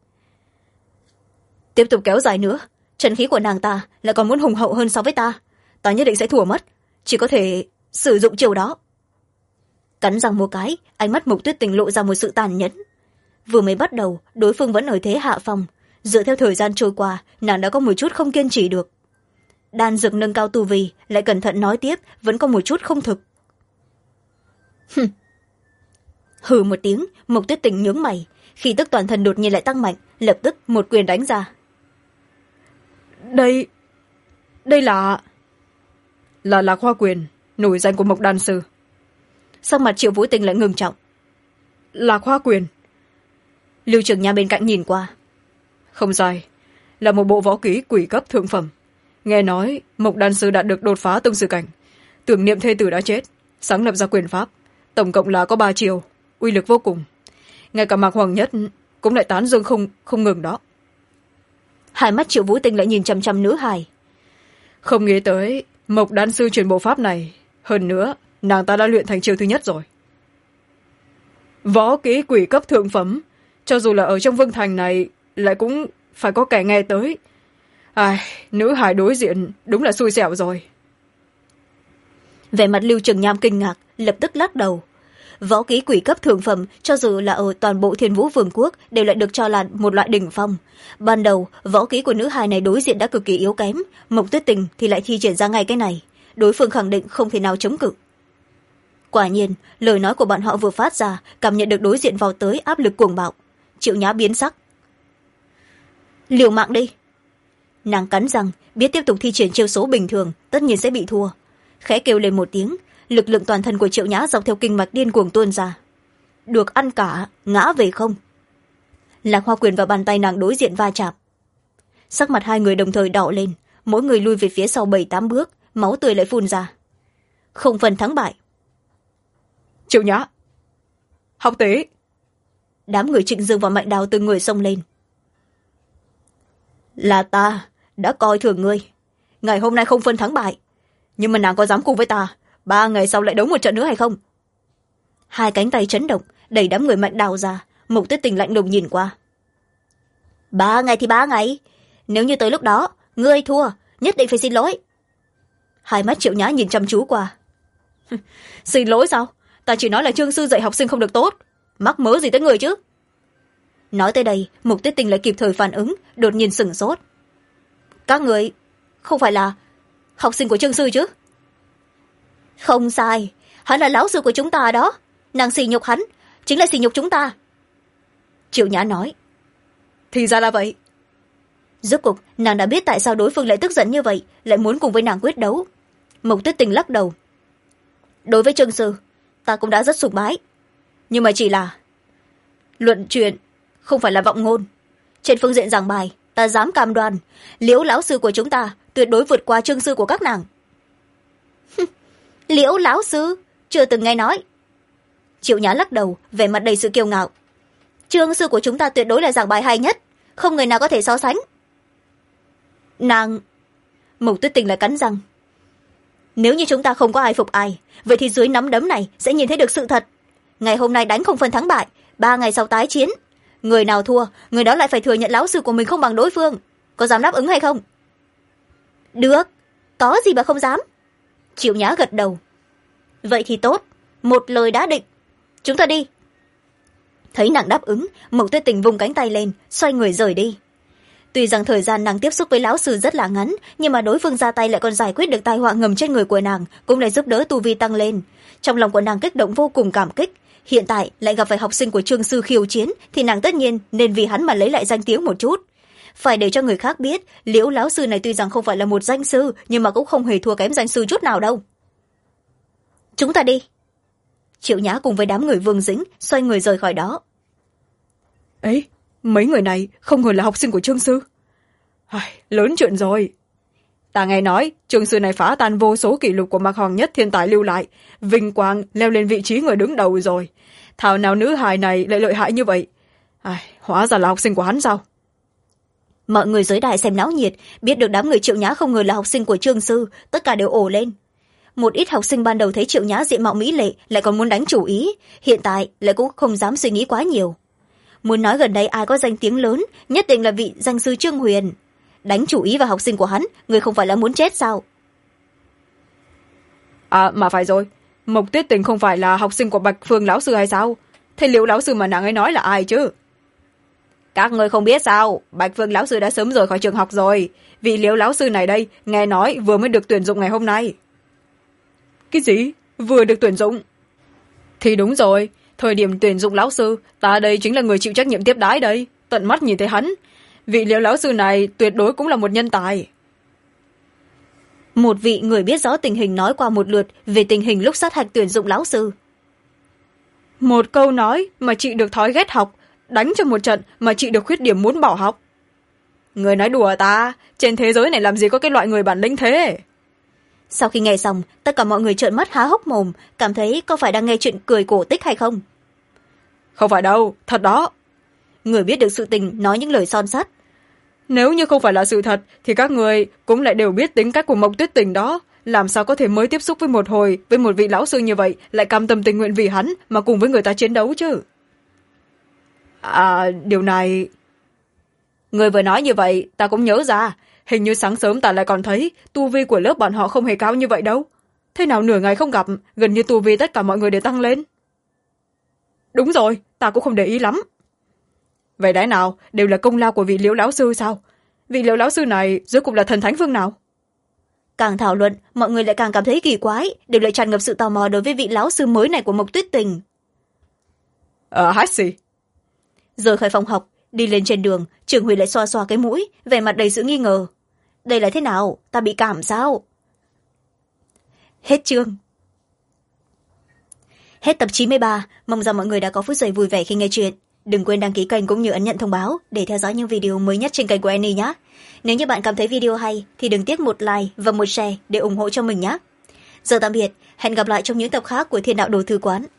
Tiếp tục kéo dài nữa, chân khí của nàng ta lại còn muốn hùng hậu hơn so với ta. Ta nhất định sẽ thua mất, chỉ có thể sử dụng chiều đó. Cắn răng một cái, ánh mắt Mục Tuyết Tình lộ ra một sự tàn nhẫn. Vừa mới bắt đầu, đối phương vẫn ở thế hạ phong. Dựa theo thời gian trôi qua, nàng đã có một chút không kiên trì được. Đan dược nâng cao tu vi, lại cẩn thận nói tiếp, vẫn có một chút không thực. Hừ một tiếng, Mục Tuyết Tình nhướng mày, khí tức toàn thân đột nhiên lại tăng mạnh, lập tức một quyền đánh ra. Đây là Lạc Hoa quyền, nổi danh của Mộc đan sư. Sắc mặt Triệu Vũ Tình lại ngừng trọng. Lạc Hoa quyền. Lưu Trường Nha bên cạnh nhìn qua. Không sai, là một bộ võ kỹ quỷ cấp thượng phẩm. Nghe nói Mộc đan sư đã được đột phá tông sư cảnh, tưởng niệm thê tử đã chết, sáng lập ra quyền pháp, tổng cộng là có 3 chiều, uy lực vô cùng. Ngay cả Mạc Hoàng Nhất cũng lại tán dương không ngừng đó. Hai mắt Triệu Vũ Tình lại nhìn chằm chằm nữ hài. Không nghĩ tới Mộc đan sư truyền bộ pháp này, hơn nữa nàng ta đã luyện thành chiều thứ nhất rồi. Võ kỹ quỷ cấp thượng phẩm, cho dù là ở trong vương thành này lại cũng phải có kẻ nghe tới. Ai, nữ hài đối diện đúng là xui xẻo rồi. Vẻ mặt Lưu Trường Nham kinh ngạc, lập tức lắc đầu. Võ kỹ quỷ cấp thượng phẩm, cho dù là ở toàn bộ Thiên Vũ Vương quốc, đều lại được cho là một loại đỉnh phong. Ban đầu, võ kỹ của nữ hài này đối diện đã cực kỳ yếu kém, Mộc Tuyết Tình thì lại thi triển ra ngay cái này. Đối phương khẳng định không thể nào chống cự. Quả nhiên, lời nói của bọn họ vừa phát ra, cảm nhận được đối diện vào tới áp lực cuồng bạo. Triệu Nhã biến sắc. Liều mạng đi. Nàng cắn răng, biết tiếp tục thi triển chiêu số bình thường, tất nhiên sẽ bị thua. Khẽ kêu lên một tiếng, lực lượng toàn thân của Triệu Nhã dọc theo kinh mạch điên cuồng tuôn ra. Được ăn cả, ngã về không. Lạc Hoa quyền và bàn tay nàng đối diện va chạm. Sắc mặt hai người đồng thời đỏ lên, mỗi người lui về phía sau 7-8 bước, máu tươi lại phun ra. Không phần thắng bại. Triệu Nhã, học tế. Đám người Trịnh Dương và Mạnh Đào từng người xông lên. Là ta đã coi thường ngươi, ngày hôm nay không phân thắng bại, nhưng mà nàng có dám cùng với ta 3 ngày sau lại đấu một trận nữa hay không? Hai cánh tay chấn động, đẩy đám người Mạnh Đào ra. Mục Tuyết Tình lạnh lùng nhìn qua. 3 ngày thì 3 ngày, nếu như tới lúc đó ngươi thua, nhất định phải xin lỗi. Hai mắt Triệu Nhã nhìn chăm chú qua. Xin lỗi sao? Ta chỉ nói là Trương sư dạy học sinh không được tốt, mắc mớ gì tới người chứ? Nói tới đây, Mục Tuyết Tình lại kịp thời phản ứng, đột nhiên sửng sốt. Các người không phải là học sinh của Trương sư chứ? Không sai, hắn là lão sư của chúng ta đó. Nàng sỉ nhục hắn, chính là sỉ nhục chúng ta. Triệu Nhã nói. Thì ra là vậy. Rốt cuộc, nàng đã biết tại sao đối phương lại tức giận như vậy, lại muốn cùng với nàng quyết đấu. Mục Tuyết Tình lắc đầu. Đối với Trương sư, ta cũng đã rất sùng bái. Nhưng mà chỉ là luận chuyện, không phải là vọng ngôn. Trên phương diện giảng bài, ta dám cam đoan, Liễu lão sư của chúng ta tuyệt đối vượt qua Trương sư của các nàng. Liễu lão sư? Chưa từng nghe nói. Triệu Nhã lắc đầu, vẻ mặt đầy sự kiêu ngạo. Trương sư của chúng ta tuyệt đối là giảng bài hay nhất, không người nào có thể so sánh. Nàng... Mục Tuyết Tình lại cắn răng. Nếu như chúng ta không có ai phục ai, vậy thì dưới nắm đấm này sẽ nhìn thấy được sự thật. Ngày hôm nay đánh không phân thắng bại, 3 ngày sau tái chiến. Người nào thua, người đó lại phải thừa nhận lão sư của mình không bằng đối phương. Có dám đáp ứng hay không? Được, có gì mà không dám. Triệu Nhã gật đầu. Vậy thì tốt, một lời đã định. Chúng ta đi. Thấy nàng đáp ứng, Mộc Tuyết Tình vung cánh tay lên, xoay người rời đi. Tuy rằng thời gian nàng tiếp xúc với lão sư rất là ngắn, nhưng mà đối phương ra tay lại còn giải quyết được tai họa ngầm trên người của nàng, cũng lại giúp đỡ tu vi tăng lên. Trong lòng của nàng kích động vô cùng cảm kích. Hiện tại lại gặp phải học sinh của Trương sư khiêu chiến, thì nàng tất nhiên nên vì hắn mà lấy lại danh tiếng một chút. Phải để cho người khác biết, Liễu lão sư này tuy rằng không phải là một danh sư, nhưng mà cũng không hề thua kém danh sư chút nào đâu. chúng ta đi. Triệu Nhã cùng với đám người Vương Dĩnh xoay người rời khỏi đó. ấy, mấy người này không ngờ là học sinh của Trương sư. Lớn chuyện rồi. Ta nghe nói Trương sư này phá tan vô số kỷ lục của Mạc Hoàng Nhất thiên tài lưu lại, vinh quang leo lên vị trí người đứng đầu rồi. Thảo nào nữ hài này lại lợi hại như vậy. Hóa ra là học sinh của hắn sao? Mọi người dưới đài xem náo nhiệt, biết được đám người Triệu Nhã không ngờ là học sinh của Trương sư, tất cả đều ồ lên. Một ít học sinh ban đầu thấy Triệu Nhã diện mạo mỹ lệ lại còn muốn đánh chủ ý, hiện tại lại cũng không dám suy nghĩ quá nhiều. Muốn nói gần đây ai có danh tiếng lớn, nhất định là vị danh sư Trương Huyền. Đánh chủ ý vào học sinh của hắn, người không phải là muốn chết sao? Mà phải rồi, Mộc Tuyết Tình không phải là học sinh của Bạch Phương lão sư hay sao? Thế liệu lão sư mà nàng ấy nói là ai chứ? Các người không biết sao, Bạch Phương lão sư đã sớm rời khỏi trường học rồi. Vị Liễu lão sư này đây, nghe nói vừa mới được tuyển dụng ngày hôm nay. Cái gì? Vừa được tuyển dụng? Thì đúng rồi, thời điểm tuyển dụng lão sư, ta đây chính là người chịu trách nhiệm tiếp đái đây, tận mắt nhìn thấy hắn. Vị Liễu lão sư này tuyệt đối cũng là một nhân tài. Một vị người biết rõ tình hình nói qua một lượt về tình hình lúc sát hạch tuyển dụng lão sư. Một câu nói mà chị được thói ghét học, đánh cho một trận mà chị được khuyết điểm muốn bỏ học. Người nói đùa ta, trên thế giới này làm gì có cái loại người bản lĩnh thế? Sau khi nghe xong, tất cả mọi người trợn mắt há hốc mồm, cảm thấy có phải đang nghe chuyện cười cổ tích hay không? Không phải đâu, thật đó. Người biết được sự tình nói những lời son sắt. Nếu như không phải là sự thật thì các người cũng lại đều biết tính cách của Mộc Tuyết Tình đó. Làm sao có thể mới tiếp xúc với một hồi với một vị lão sư như vậy lại cam tâm tình nguyện vì hắn mà cùng với người ta chiến đấu chứ? Điều này... Người vừa nói như vậy ta cũng nhớ ra. Hình như sáng sớm ta lại còn thấy tu vi của lớp bọn họ không hề cao như vậy đâu. Thế nào nửa ngày không gặp, gần như tu vi tất cả mọi người đều tăng lên. Đúng rồi, ta cũng không để ý lắm. Vậy đấy nào, đều là công lao của vị Liễu lão sư sao? Vị Liễu lão sư này rốt cuộc là thần thánh phương nào? Càng thảo luận, mọi người lại càng cảm thấy kỳ quái, đều lại tràn ngập sự tò mò đối với vị lão sư mới này của Mộc Tuyết Tình. Hát gì? Rời khỏi phòng học, đi lên trên đường, Trường Huy lại xoa xoa cái mũi, vẻ mặt đầy sự nghi ngờ. Đây là thế nào? Ta bị cảm sao? Hết chương. Hết tập 93, mong rằng mọi người đã có phút giây vui vẻ khi nghe chuyện. Đừng quên đăng ký kênh cũng như ấn nhận thông báo để theo dõi những video mới nhất trên kênh của Annie nhé. Nếu như bạn cảm thấy video hay thì đừng tiếc một like và một share để ủng hộ cho mình nhé. Giờ tạm biệt, hẹn gặp lại trong những tập khác của Thiên Đạo Đồ Thư Quán.